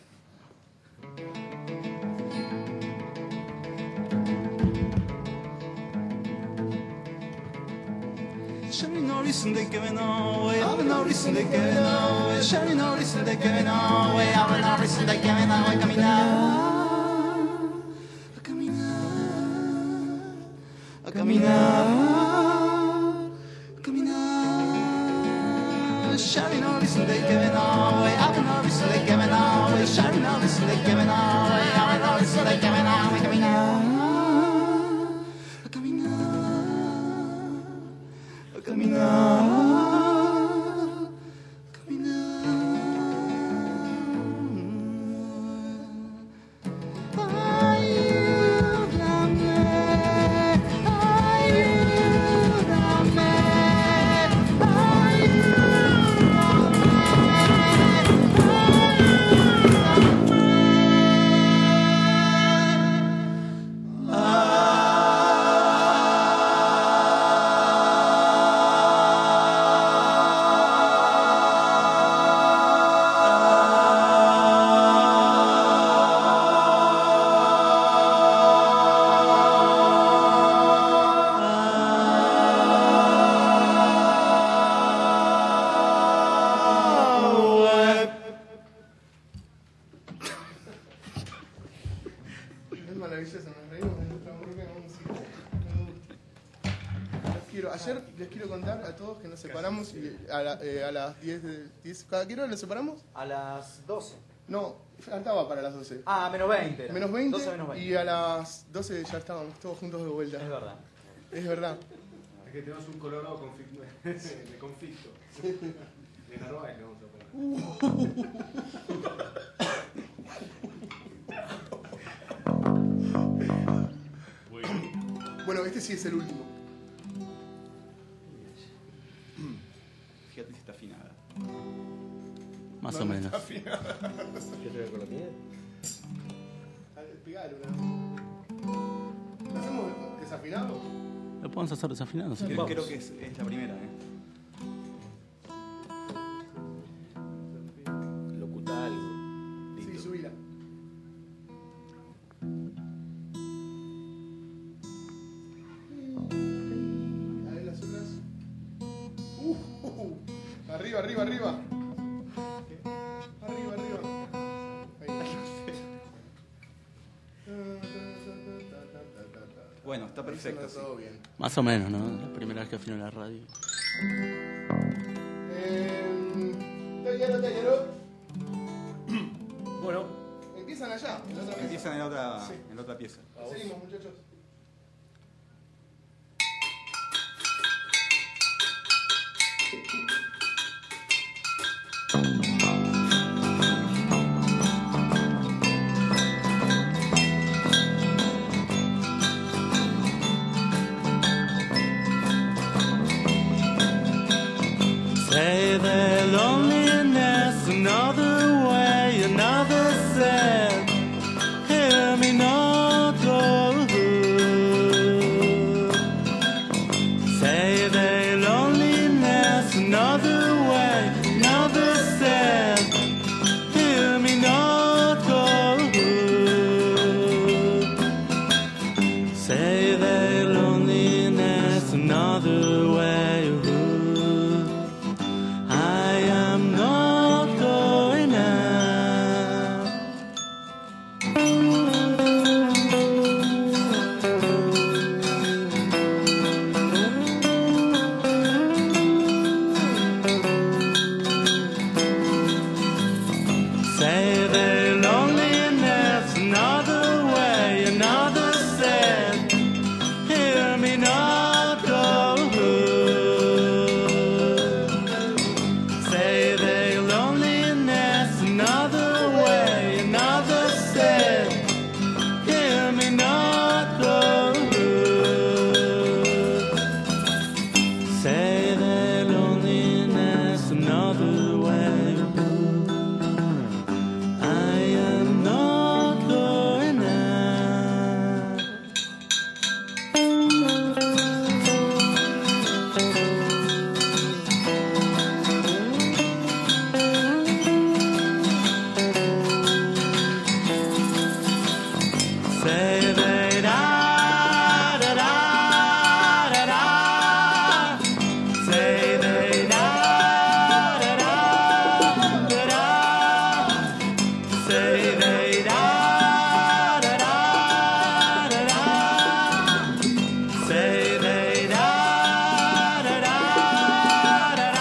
Shawty no reason they give no way. I've no reason they give no way. Shawty no reason they give no way. I've no reason they give no way. Caminar, caminar, caminar. Shawty no reason they give no way. I've no reason they give no way. Shawty no reason they give no way. I've no reason they give no way. Caminar. Caminar, les quiero contar a todos que nos separamos y a las 10, ¿cada qué hora nos separamos? A las 12. No, faltaba para las 12. Ah, menos 20. Era. Menos 20, 12 menos 20. Y a las 12 ya estábamos todos juntos de vuelta. Es verdad. Es verdad. Es que tenemos un colorado de conflicto. De Narváez le vamos a poner. Bueno, este sí es el último. Fíjate si está afinada. Más No, o no menos. está afinada. ¿Qué te voy con la piel? pegar una. ¿Lo hacemos desafinado? Lo podemos hacer desafinado, si Creo querés. que es la primera, Locuta algo. Sí, subila. A ver las otras. Arriba, arriba, arriba. Arriba, arriba. Bueno, está perfecto. Ahí suena todo bien. Más o menos, ¿no? La primera vez que afino la radio. Tayaro. Bueno. Empiezan allá, en la otra mesa. Empiezan en otra, Sí. en otra pieza. Seguimos, muchachos. Say the loneliness another way, another said, hear me not go. Say the loneliness another way, another said, hear me not go. Say the loneliness another way. I am not going out. Say the loneliness another way, another said, hear me not go. Say the loneliness another way, another said, hear me not go. Say the loneliness another way. I am not going out. Say that da da da da da. Say that da da da da da. Say that da da da da da. Say that da da da da da.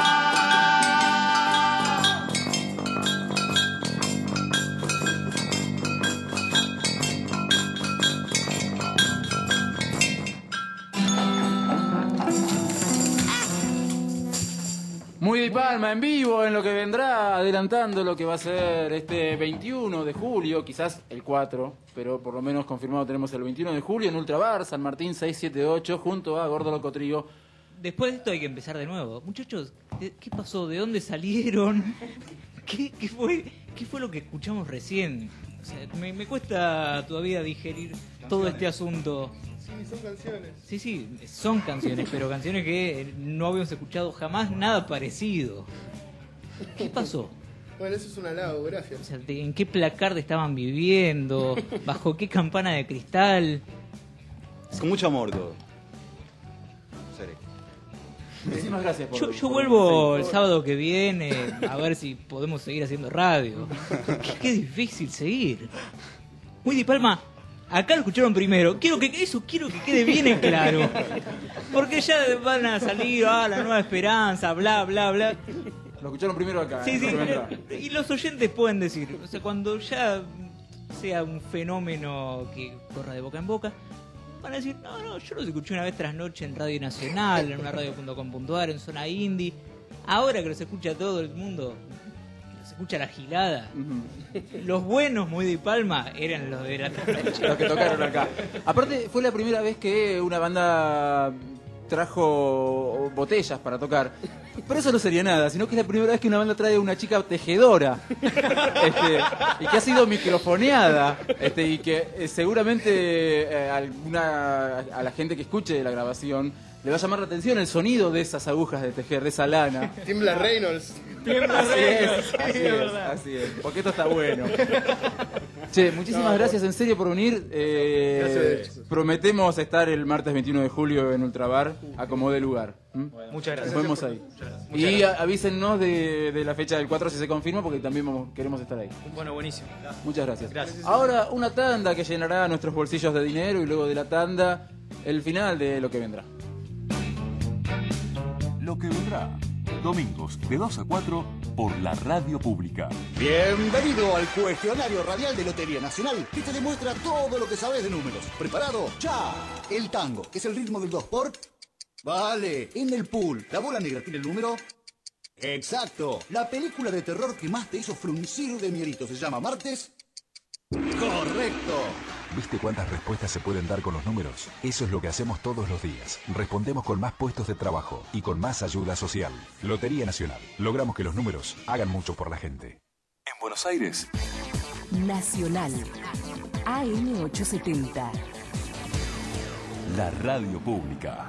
Muy de Palma en vivo en lo que vendrá, adelantando lo que va a ser este 21 de julio, quizás el 4, pero por lo menos confirmado tenemos el 21 de julio en Ultrabar, San Martín 678, junto a Gordo Loco Trigo. Después de esto hay que empezar de nuevo. Muchachos, ¿qué pasó? ¿De dónde salieron? ¿Qué fue lo que escuchamos recién? O sea, me cuesta todavía digerir todo este asunto. Sí, son canciones. Sí, son canciones, pero canciones que no habíamos escuchado jamás nada parecido. ¿Qué pasó? Bueno, eso es un halago, gracias. O sea, ¿en qué placar estaban viviendo? ¿Bajo qué campana de cristal? Con mucho amor todo. Seré. Muchísimas gracias por... Yo vuelvo el sábado que viene a ver si podemos seguir haciendo radio. Qué difícil seguir. Muy de Palma, acá lo escucharon primero. Quiero que quede bien en claro. Porque ya van a salir la nueva esperanza, bla, bla, bla. Lo escucharon primero acá. Sí, sí. Lo que vendrá. Y los oyentes pueden decir, o sea, cuando ya sea un fenómeno que corra de boca en boca, van a decir, no, yo los escuché una vez tras noche en Radio Nacional, en una radio.com.ar, en Zona Indie. Ahora que los escucha todo el mundo, que los escucha la gilada. Los buenos Muy de Palma eran los de la trasnoche. Los que tocaron acá. Aparte, fue la primera vez que una banda trajo botellas para tocar. Pero eso no sería nada, sino que es la primera vez que una banda trae a una chica tejedora. Y que ha sido microfoneada. Y que seguramente a la gente que escuche la grabación le va a llamar la atención el sonido de esas agujas de tejer, de esa lana. Tiembla Reynolds. Así es. Porque esto está bueno. Che, muchísimas gracias en serio por venir. Prometemos estar el martes 21 de julio en Ultrabar, acomode lugar. Muchas gracias. Nos vemos ahí. Y avísennos de la fecha del 4 si se confirma, porque también queremos estar ahí. Bueno, buenísimo. Muchas gracias. Gracias. Ahora una tanda que llenará nuestros bolsillos de dinero y luego de la tanda el final de lo que vendrá. Lo que vendrá. Domingos de 2 a 4 por la radio pública. Bienvenido al cuestionario radial de Lotería Nacional, que te demuestra todo lo que sabes de números. ¿Preparado? ¡Ya! El tango, que es el ritmo del 2 por... Vale. En el pool, ¿la bola negra tiene el número? Exacto. La película de terror que más te hizo fruncir de miedito se llama Martes. Correcto. ¿Viste cuántas respuestas se pueden dar con los números? Eso es lo que hacemos todos los días. Respondemos con más puestos de trabajo y con más ayuda social. Lotería Nacional. Logramos que los números hagan mucho por la gente. En Buenos Aires. Nacional. AM870. La radio pública.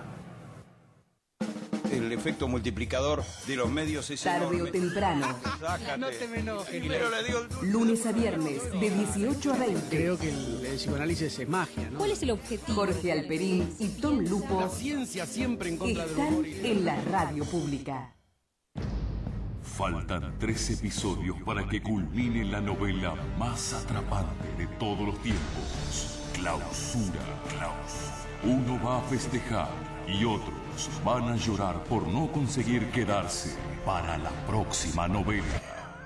El efecto multiplicador de los medios es Tarde enorme. o temprano. No te me enojes. Lunes a viernes, de 18 a 20. Creo que el psicoanálisis es magia, ¿no? ¿Cuál es el objetivo? Jorge Alperín y Tom Lupo La ciencia siempre en contra del están humor. en la radio pública. Faltan 3 episodios para que culmine la novela más atrapante de todos los tiempos. Clausura. Uno va a festejar y otros van a llorar por no conseguir quedarse para la próxima novela.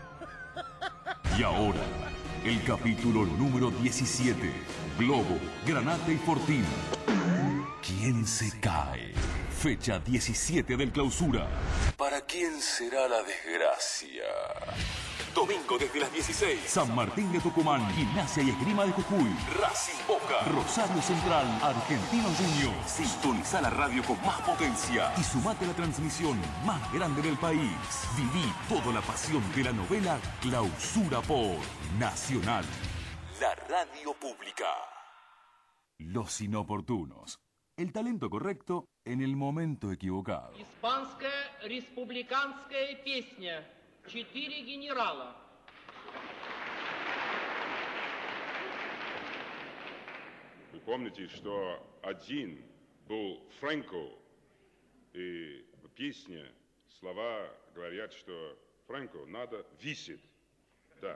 Y ahora, el capítulo número 17. Globo, Granate y Fortín. ¿Quién se cae? Fecha 17 del Clausura. ¿Para quién será la desgracia? Domingo desde las 16. San Martín de Tucumán, Gimnasia y Esgrima de Jujuy, Racing Boca, Rosario Central, Argentinos Juniors. Sintoniza la radio con más potencia y sumate a la transmisión más grande del país. Viví toda la pasión de la novela Clausura por Nacional, la radio pública. Los inoportunos. El talento correcto en el momento equivocado. Испанская республиканская песня. 4 генерала. Вы помните, что один был Фрэнко, и песня, слова говорят, что Фрэнко надо висеть. Да.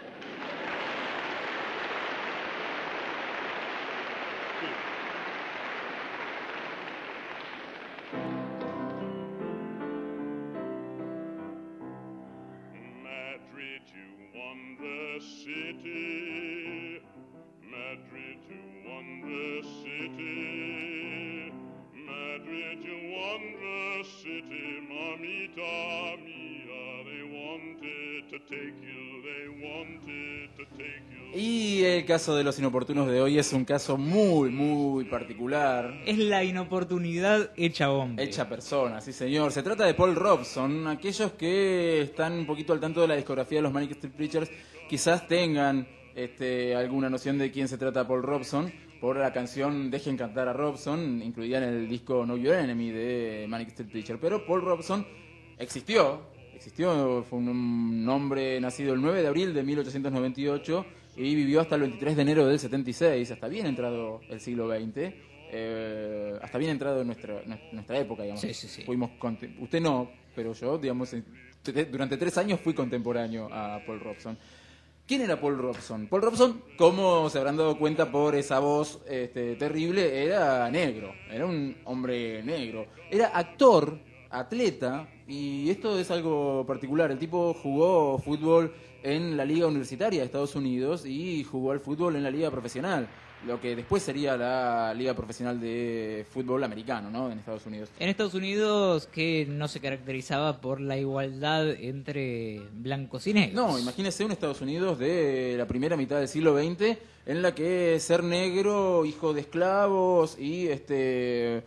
Madrid, you won the city. Madrid, you won the city. Madrid, you won the city. Mamita mia, they wanted to take you. They wanted to take you. Y el caso de los inoportunos de hoy es un caso muy particular. Es la inoportunidad hecha hombre. Hecha persona, sí señor. Se trata de Paul Robson. Aquellos que están un poquito al tanto de la discografía de los Manic Street Preachers quizás tengan alguna noción de quién se trata Paul Robson por la canción Dejen cantar a Robson, incluida en el disco Know Your Enemy de Manic Street Preachers. Pero Paul Robson existió, fue un hombre nacido el 9 de abril de 1898 y vivió hasta el 23 de enero del 76, hasta bien entrado el siglo XX, hasta bien entrado en nuestra época, digamos. Sí. Usted no, pero yo, digamos, durante 3 años fui contemporáneo a Paul Robson. ¿Quién era Paul Robson? Paul Robson, como se habrán dado cuenta por esa voz terrible, era negro, era un hombre negro. Era actor, atleta, y esto es algo particular. El tipo jugó fútbol en la Liga Universitaria de Estados Unidos y jugó al fútbol en la Liga Profesional, lo que después sería la Liga Profesional de Fútbol Americano, ¿no? En Estados Unidos. En Estados Unidos, que no se caracterizaba por la igualdad entre blancos y negros. No, imagínese un Estados Unidos de la primera mitad del siglo XX, en la que ser negro, hijo de esclavos y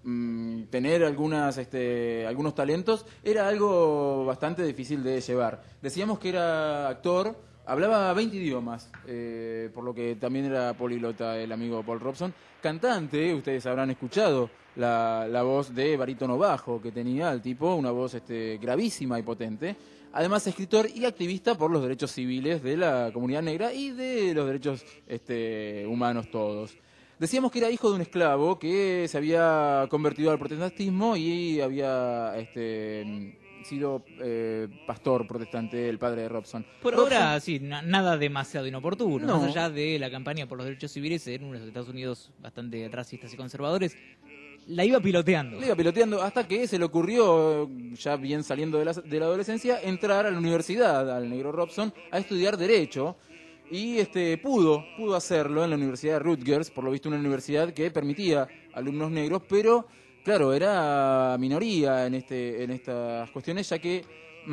tener algunos talentos era algo bastante difícil de llevar. Decíamos que era actor, hablaba 20 idiomas, por lo que también era políglota el amigo Paul Robson. Cantante, ustedes habrán escuchado la voz de barítono bajo que tenía el tipo, una voz gravísima y potente. Además, escritor y activista por los derechos civiles de la comunidad negra y de los derechos humanos todos. Decíamos que era hijo de un esclavo que se había convertido al protestantismo y había sido pastor protestante, el padre de Robson. Por ahora, sí, nada demasiado inoportuno. No. Más allá de la campaña por los derechos civiles en unos Estados Unidos bastante racistas y conservadores, la iba piloteando. Le iba piloteando hasta que se le ocurrió, ya bien saliendo de la adolescencia, entrar a la universidad, al negro Robson, a estudiar Derecho. Y pudo hacerlo en la Universidad de Rutgers, por lo visto una universidad que permitía alumnos negros, pero claro, era minoría en estas cuestiones, ya que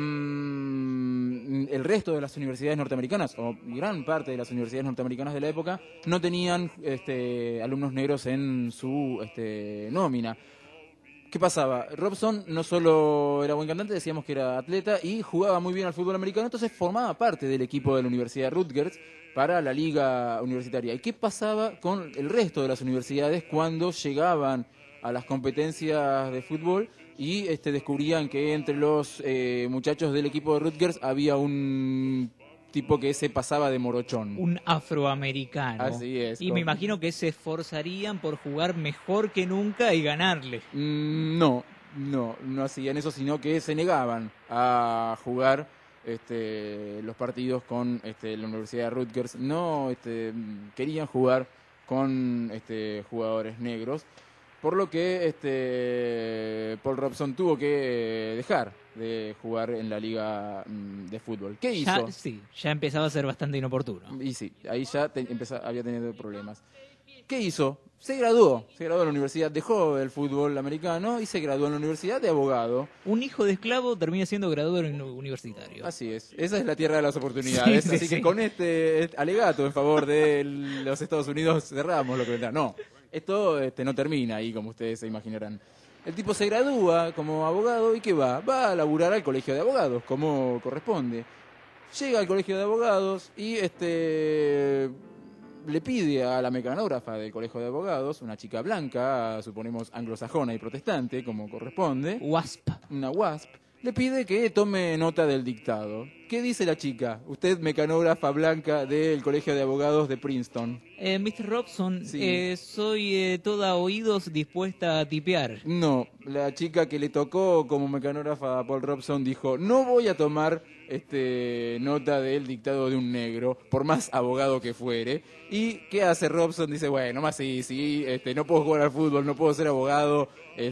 el resto de las universidades norteamericanas, o gran parte de las universidades norteamericanas de la época, no tenían alumnos negros en su nómina. ¿Qué pasaba? Robson no solo era buen cantante, decíamos que era atleta y jugaba muy bien al fútbol americano, entonces formaba parte del equipo de la Universidad de Rutgers para la liga universitaria. ¿Y qué pasaba con el resto de las universidades cuando llegaban a las competencias de fútbol y descubrían que entre los muchachos del equipo de Rutgers había un tipo que se pasaba de morochón? Un afroamericano. Así es. Y me imagino que se esforzarían por jugar mejor que nunca y ganarle. No hacían eso, sino que se negaban a jugar los partidos con la Universidad de Rutgers. No querían jugar con jugadores negros, por lo que Paul Robson tuvo que dejar de jugar en la liga de fútbol. ¿Qué hizo? Ya empezaba a ser bastante inoportuno. Y sí, ahí ya había tenido problemas. ¿Qué hizo? Se graduó en la universidad, dejó el fútbol americano y se graduó en la universidad de abogado. Un hijo de esclavo termina siendo graduado universitario. Así es, esa es la tierra de las oportunidades. Sí, así sí. que con este alegato en favor de los Estados Unidos cerramos lo que vendrá. No, esto no termina ahí, como ustedes se imaginarán. El tipo se gradúa como abogado y ¿qué va? Va a laburar al colegio de abogados, como corresponde. Llega al colegio de abogados y le pide a la mecanógrafa del colegio de abogados, una chica blanca, suponemos anglosajona y protestante, como corresponde. WASP. Una WASP. Le pide que tome nota del dictado. ¿Qué dice la chica? Usted, mecanógrafa blanca del colegio de abogados de Princeton. Mr. Robson, Sí. soy toda oídos dispuesta a tipear. No, la chica que le tocó como mecanógrafa a Paul Robson dijo, no voy a tomar nota del dictado de un negro, por más abogado que fuere. ¿Y qué hace Robson? Dice, bueno, más sí, no puedo jugar al fútbol, no puedo ser abogado,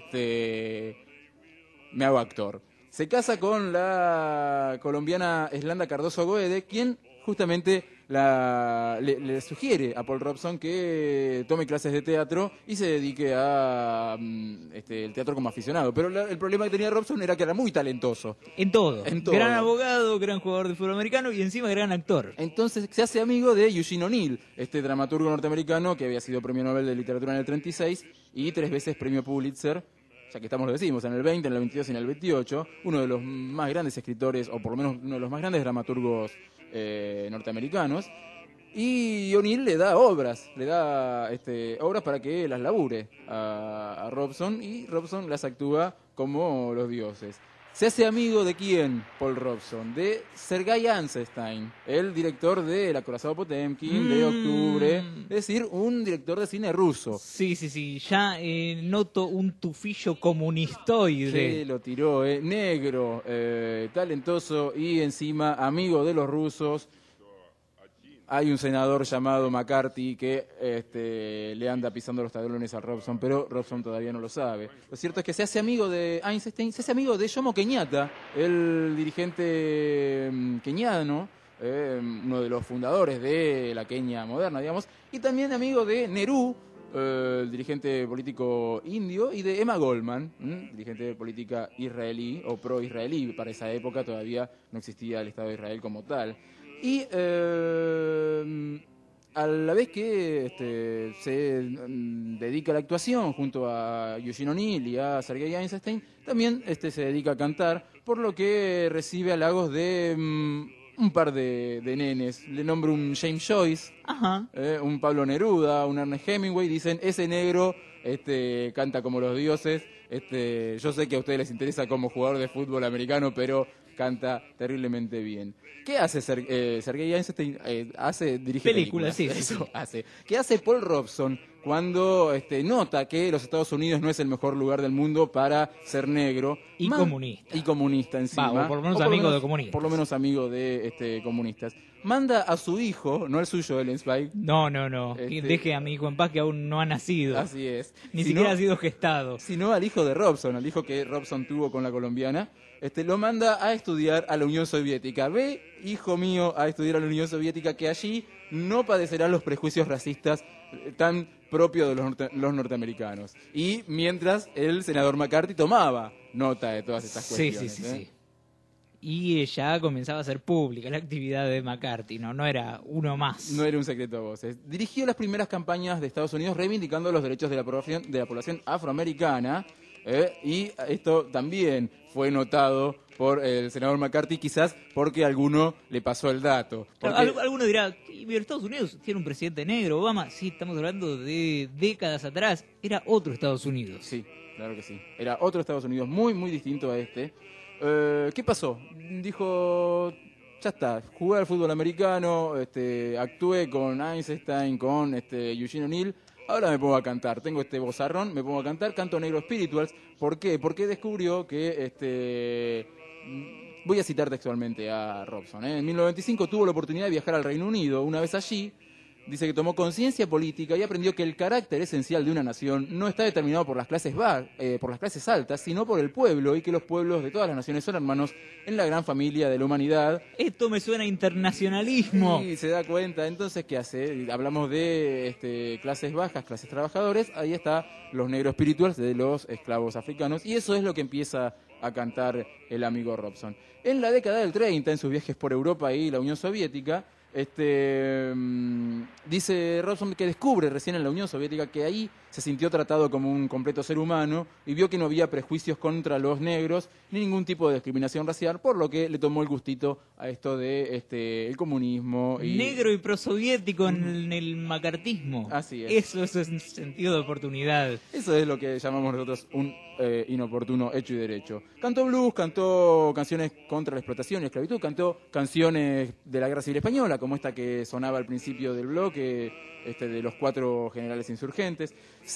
me hago actor. Se casa con la colombiana Eslanda Cardoso Goede, quien justamente le sugiere a Paul Robson que tome clases de teatro y se dedique a el teatro como aficionado. Pero el problema que tenía Robson era que era muy talentoso. En todo. En todo. Gran abogado, gran jugador de fútbol americano y encima gran actor. Entonces se hace amigo de Eugene O'Neill, dramaturgo norteamericano que había sido premio Nobel de Literatura en el 36 y 3 veces premio Pulitzer. Ya que estamos, lo decimos, en el 20, en el 22 y en el 28, uno de los más grandes escritores, o por lo menos uno de los más grandes dramaturgos norteamericanos. Y O'Neill le da obras para que las labure a Robson, y Robson las actúa como los dioses. ¿Se hace amigo de quién, Paul Robson? De Sergei Eisenstein, el director de El acorazado Potemkin, de Octubre, es decir, un director de cine ruso. Sí, ya noto un tufillo comunistoide. Sí, lo tiró, negro, talentoso y encima amigo de los rusos. Hay un senador llamado McCarthy que le anda pisando los talones a Robson, pero Robson todavía no lo sabe. Lo cierto es que se hace amigo de Eisenstein, se hace amigo de Jomo Kenyatta, el dirigente kenyano, uno de los fundadores de la Kenia moderna, digamos, y también amigo de Nehru, el dirigente político indio, y de Emma Goldman, dirigente política israelí o pro-israelí. Para esa época todavía no existía el Estado de Israel como tal. Y a la vez que se dedica a la actuación junto a Eugene O'Neill y a Sergei Eisenstein, también se dedica a cantar, por lo que recibe halagos de un par de nenes. Le nombro un James Joyce, un Pablo Neruda, un Ernest Hemingway. Dicen, ese negro canta como los dioses. Yo sé que a ustedes les interesa como jugador de fútbol americano, pero canta terriblemente bien. ¿Qué hace Sergei Eisenstein? Dirige películas. Sí. Eso hace. ¿Qué hace Paul Robeson cuando nota que los Estados Unidos no es el mejor lugar del mundo para ser negro? Y comunista. Y comunista encima. O por lo menos amigo de comunistas. Por lo menos amigo de comunistas. Manda a su hijo, no el suyo, Ellen Spike. No. Deje a mi hijo en paz, que aún no ha nacido. Así es. Ni siquiera ha sido gestado. Sino al hijo de Robeson, al hijo que Robeson tuvo con la colombiana. Lo manda a estudiar a la Unión Soviética. Ve, hijo mío, a estudiar a la Unión Soviética, que allí no padecerán los prejuicios racistas tan propios de los norteamericanos. Y mientras el senador McCarthy tomaba nota de todas estas cuestiones. Sí. Y ya comenzaba a ser pública la actividad de McCarthy, no era uno más. No era un secreto a voces. Dirigió las primeras campañas de Estados Unidos reivindicando los derechos de la población afroamericana. Y esto también fue notado por el senador McCarthy, quizás porque a alguno le pasó el dato. Alguno dirá, Estados Unidos tiene un presidente negro, Obama. Sí, estamos hablando de décadas atrás. Era otro Estados Unidos. Sí, claro que sí. Era otro Estados Unidos muy, muy distinto a este. ¿Qué pasó? Dijo, ya está, jugué al fútbol americano, actué con Eisenstein, con Eugene O'Neill. Ahora me pongo a cantar, tengo este vozarrón, me pongo a cantar, canto Negro Spirituals. ¿Por qué? Porque descubrió que, voy a citar textualmente a Robeson, en 1995 tuvo la oportunidad de viajar al Reino Unido. Una vez allí, dice que tomó conciencia política y aprendió que el carácter esencial de una nación no está determinado por las clases altas, sino por el pueblo, y que los pueblos de todas las naciones son hermanos en la gran familia de la humanidad. Esto me suena a internacionalismo. Sí, se da cuenta. Entonces, ¿qué hace? Hablamos de clases bajas, clases trabajadores. Ahí está los negros espirituales de los esclavos africanos. Y eso es lo que empieza a cantar el amigo Robeson. En la década del 30, en sus viajes por Europa y la Unión Soviética, dice Robeson que descubre recién en la Unión Soviética que ahí se sintió tratado como un completo ser humano y vio que no había prejuicios contra los negros ni ningún tipo de discriminación racial, por lo que le tomó el gustito a esto de el comunismo. Negro y prosoviético en el macartismo. Así es. Eso es un sentido de oportunidad. Eso es lo que llamamos nosotros un inoportuno hecho y derecho. Cantó blues, cantó canciones contra la explotación y la esclavitud, cantó canciones de la Guerra Civil Española, como esta que sonaba al principio del bloque, de los 4 generales insurgentes.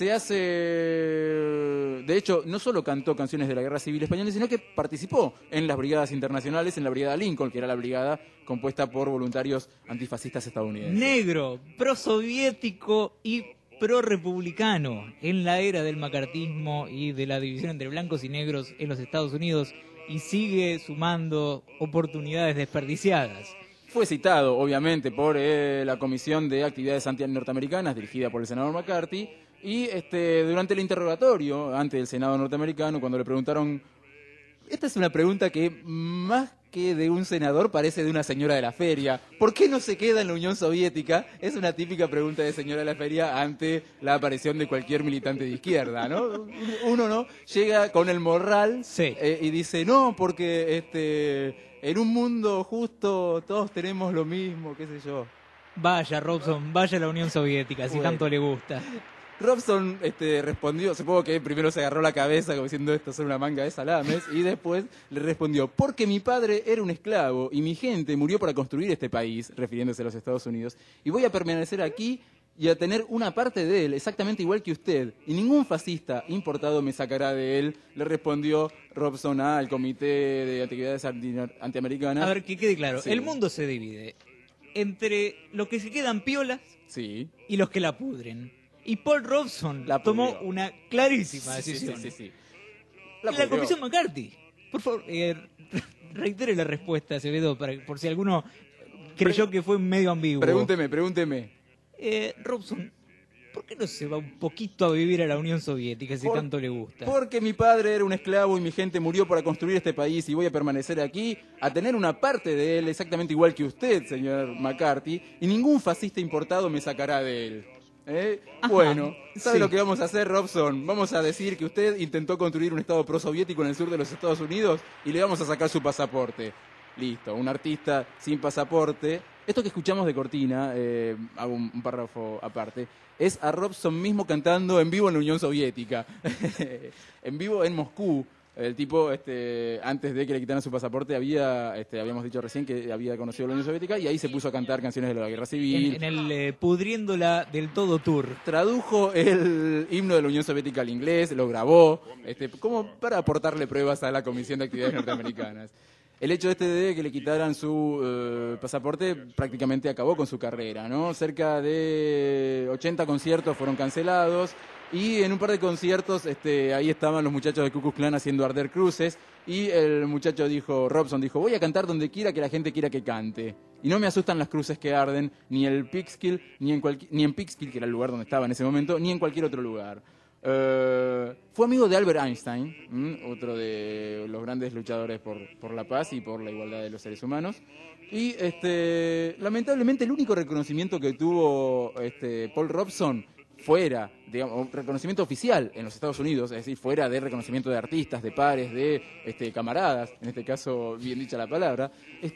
De hecho, no solo cantó canciones de la Guerra Civil Española, sino que participó en las brigadas internacionales, en la brigada Lincoln, que era la brigada compuesta por voluntarios antifascistas estadounidenses. Negro, prosoviético y pro-republicano en la era del macartismo y de la división entre blancos y negros en los Estados Unidos, y sigue sumando oportunidades desperdiciadas. Fue citado, obviamente, por la Comisión de Actividades Anti-Norteamericanas, dirigida por el senador McCarthy, y durante el interrogatorio ante el Senado norteamericano, cuando le preguntaron... Esta es una pregunta que, más que de un senador, parece de una señora de la feria. ¿Por qué no se queda en la Unión Soviética? Es una típica pregunta de señora de la feria ante la aparición de cualquier militante de izquierda, ¿no? Uno no llega con el morral y dice, no, porque en un mundo justo todos tenemos lo mismo, qué sé yo. Vaya, Robeson, vaya a la Unión Soviética, si tanto le gusta. Robeson respondió, supongo que primero se agarró la cabeza como diciendo esto es una manga de salames, y después le respondió, porque mi padre era un esclavo y mi gente murió para construir este país, refiriéndose a los Estados Unidos, y voy a permanecer aquí y a tener una parte de él exactamente igual que usted, y ningún fascista importado me sacará de él, le respondió Robeson al Comité de Actividades Antiamericanas. A ver, que quede claro, Sí. El mundo se divide entre los que se quedan piolas y los que la pudren. Y Paul Robeson tomó una clarísima decisión. Sí. La Comisión McCarthy. Por favor, reitere la respuesta, Acevedo, por si alguno creyó que fue medio ambiguo. Pregúnteme. Robeson ¿por qué no se va un poquito a vivir a la Unión Soviética si tanto le gusta? Porque mi padre era un esclavo y mi gente murió para construir este país y voy a permanecer aquí a tener una parte de él exactamente igual que usted, señor McCarthy, y ningún fascista importado me sacará de él. Bueno, ¿sabe lo que vamos a hacer, Robson? Vamos a decir que usted intentó construir un estado prosoviético en el sur de los Estados Unidos y le vamos a sacar su pasaporte. Listo, un artista sin pasaporte. Esto que escuchamos de cortina, hago un párrafo aparte, es a Robson mismo cantando en vivo en la Unión Soviética. En vivo en Moscú. El tipo, antes de que le quitaran su pasaporte, habíamos dicho recién que había conocido la Unión Soviética y ahí se puso a cantar canciones de la Guerra Civil. En el Pudriéndola del Todo Tour. Tradujo el himno de la Unión Soviética al inglés, lo grabó, como para aportarle pruebas a la Comisión de Actividades Norteamericanas. El hecho de que le quitaran su pasaporte prácticamente acabó con su carrera, ¿no? Cerca de 80 conciertos fueron cancelados y en un par de conciertos ahí estaban los muchachos de Ku Klux Klan haciendo arder cruces y el muchacho Robson dijo, voy a cantar donde quiera que la gente quiera que cante. Y no me asustan las cruces que arden, ni en Peekskill, ni en Peekskill, que era el lugar donde estaba en ese momento, ni en cualquier otro lugar. Fue amigo de Albert Einstein, otro de los grandes luchadores por la paz y por la igualdad de los seres humanos. Y lamentablemente el único reconocimiento que tuvo Paul Robson fuera, digamos, reconocimiento oficial en los Estados Unidos, es decir, fuera de reconocimiento de artistas, de pares, de camaradas, en este caso bien dicha la palabra,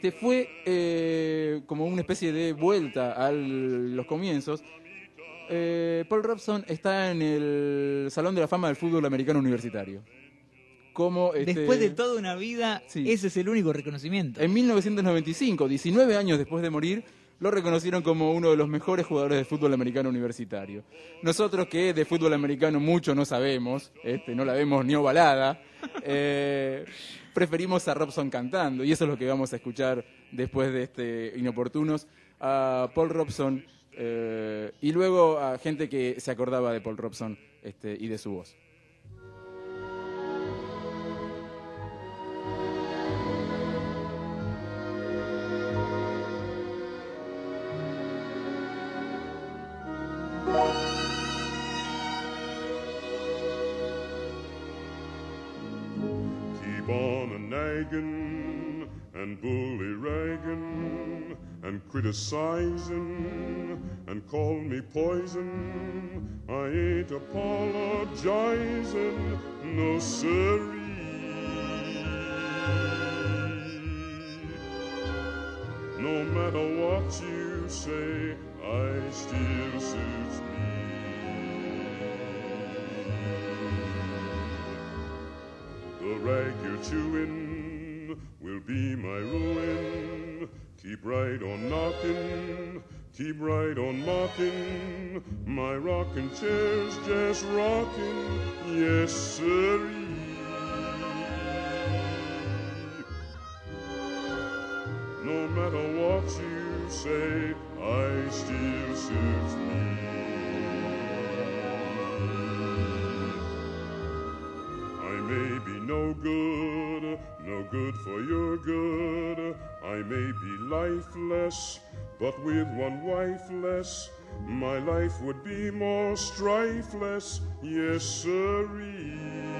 fue como una especie de vuelta a los comienzos. Paul Robson está en el Salón de la Fama del Fútbol Americano Universitario. Después de toda una vida, ese es el único reconocimiento. En 1995, 19 años después de morir, lo reconocieron como uno de los mejores jugadores de fútbol americano universitario. Nosotros que de fútbol americano mucho no sabemos, no la vemos ni ovalada, preferimos a Robson cantando, y eso es lo que vamos a escuchar después de Inoportunos, a Paul Robson, y luego a gente que se acordaba de Paul Robson y de su voz. Keep on a-nagging and bully-ragging and criticizing and call me poison. I ain't apologizing, no siree. No matter what you say, I still suits me. The rag you're chewing will be my ruin. Keep right on knocking, keep right on mocking. My rocking chair's just rocking, yes sirree. No matter what you say, I still suits me. I may be no good for your good. I may be lifeless, but with one wife less, my life would be more strifeless, yes sirree.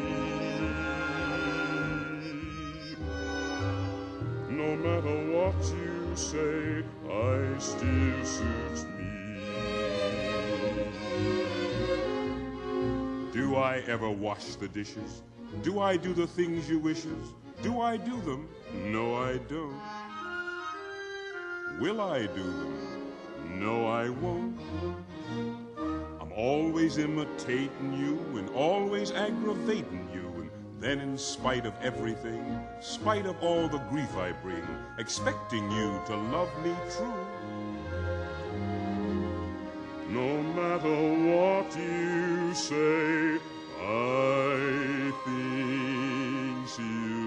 No matter what you say, I still suits me. Do I ever wash the dishes? Do I do the things you wishes? Do I do them? No, I don't. Will I do them? No, I won't. I'm always imitating you and always aggravating you. And then in spite of everything, spite of all the grief I bring, expecting you to love me true. No matter what you say, I think you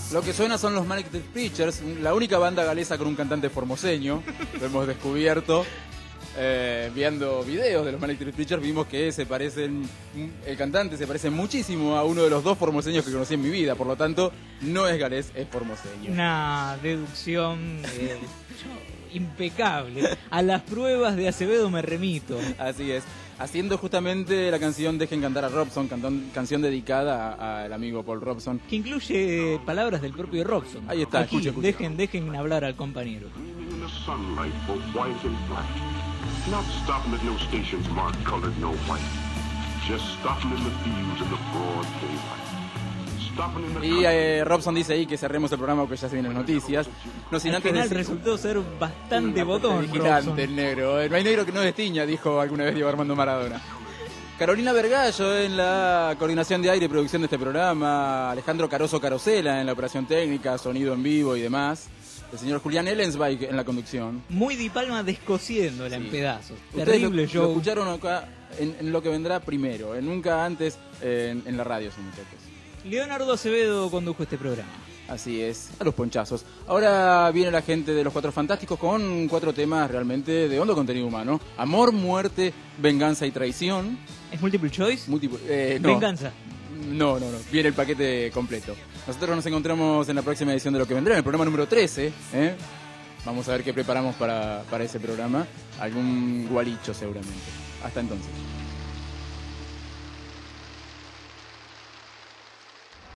Lo que suena son los Manic Street Preachers, la única banda galesa con un cantante formoseño. Lo hemos descubierto. Viendo videos de los Manic Street Preachers vimos que el cantante se parece muchísimo a uno de los 2 formoseños que conocí en mi vida, por lo tanto no es galés, es formoseño. Una deducción impecable. A las pruebas de Acevedo me remito. Así es, haciendo justamente la canción Dejen cantar a Robson, canción dedicada al amigo Paul Robson, que incluye palabras del propio Robson. Ahí está, aquí, escuchen. dejen hablar al compañero. In the sunlight, both white and black. Not stopping at no stations marked colored, no white. Just stopping in the fields in the broad daylight. Stopping in the y Robson dice ahí que cerremos el programa porque ya se vienen las noticias. No sin al antes final decir, resultó ser bastante botón, gigante Robson. el negro. No hay negro que no destiña, dijo alguna vez Diego Armando Maradona. Carolina Vergallo en la coordinación de aire y producción de este programa. Alejandro Caroso Carosela en la operación técnica, sonido en vivo y demás. El señor Julián Ellensweig en la conducción. Muy Di Palma descosiéndola en pedazos. Ustedes Terrible lo show. escucharon acá en lo que vendrá primero, nunca antes en la radio, son muchachos. Leonardo Acevedo condujo este programa. Así es, a los ponchazos. Ahora viene la gente de Los Cuatro Fantásticos con 4 temas realmente de hondo contenido humano. Amor, muerte, venganza y traición. ¿Es multiple choice? No. Venganza. No. Viene el paquete completo. Nosotros nos encontramos en la próxima edición de Lo que vendrá, en el programa número 13. Vamos a ver qué preparamos para ese programa. Algún gualicho seguramente. Hasta entonces.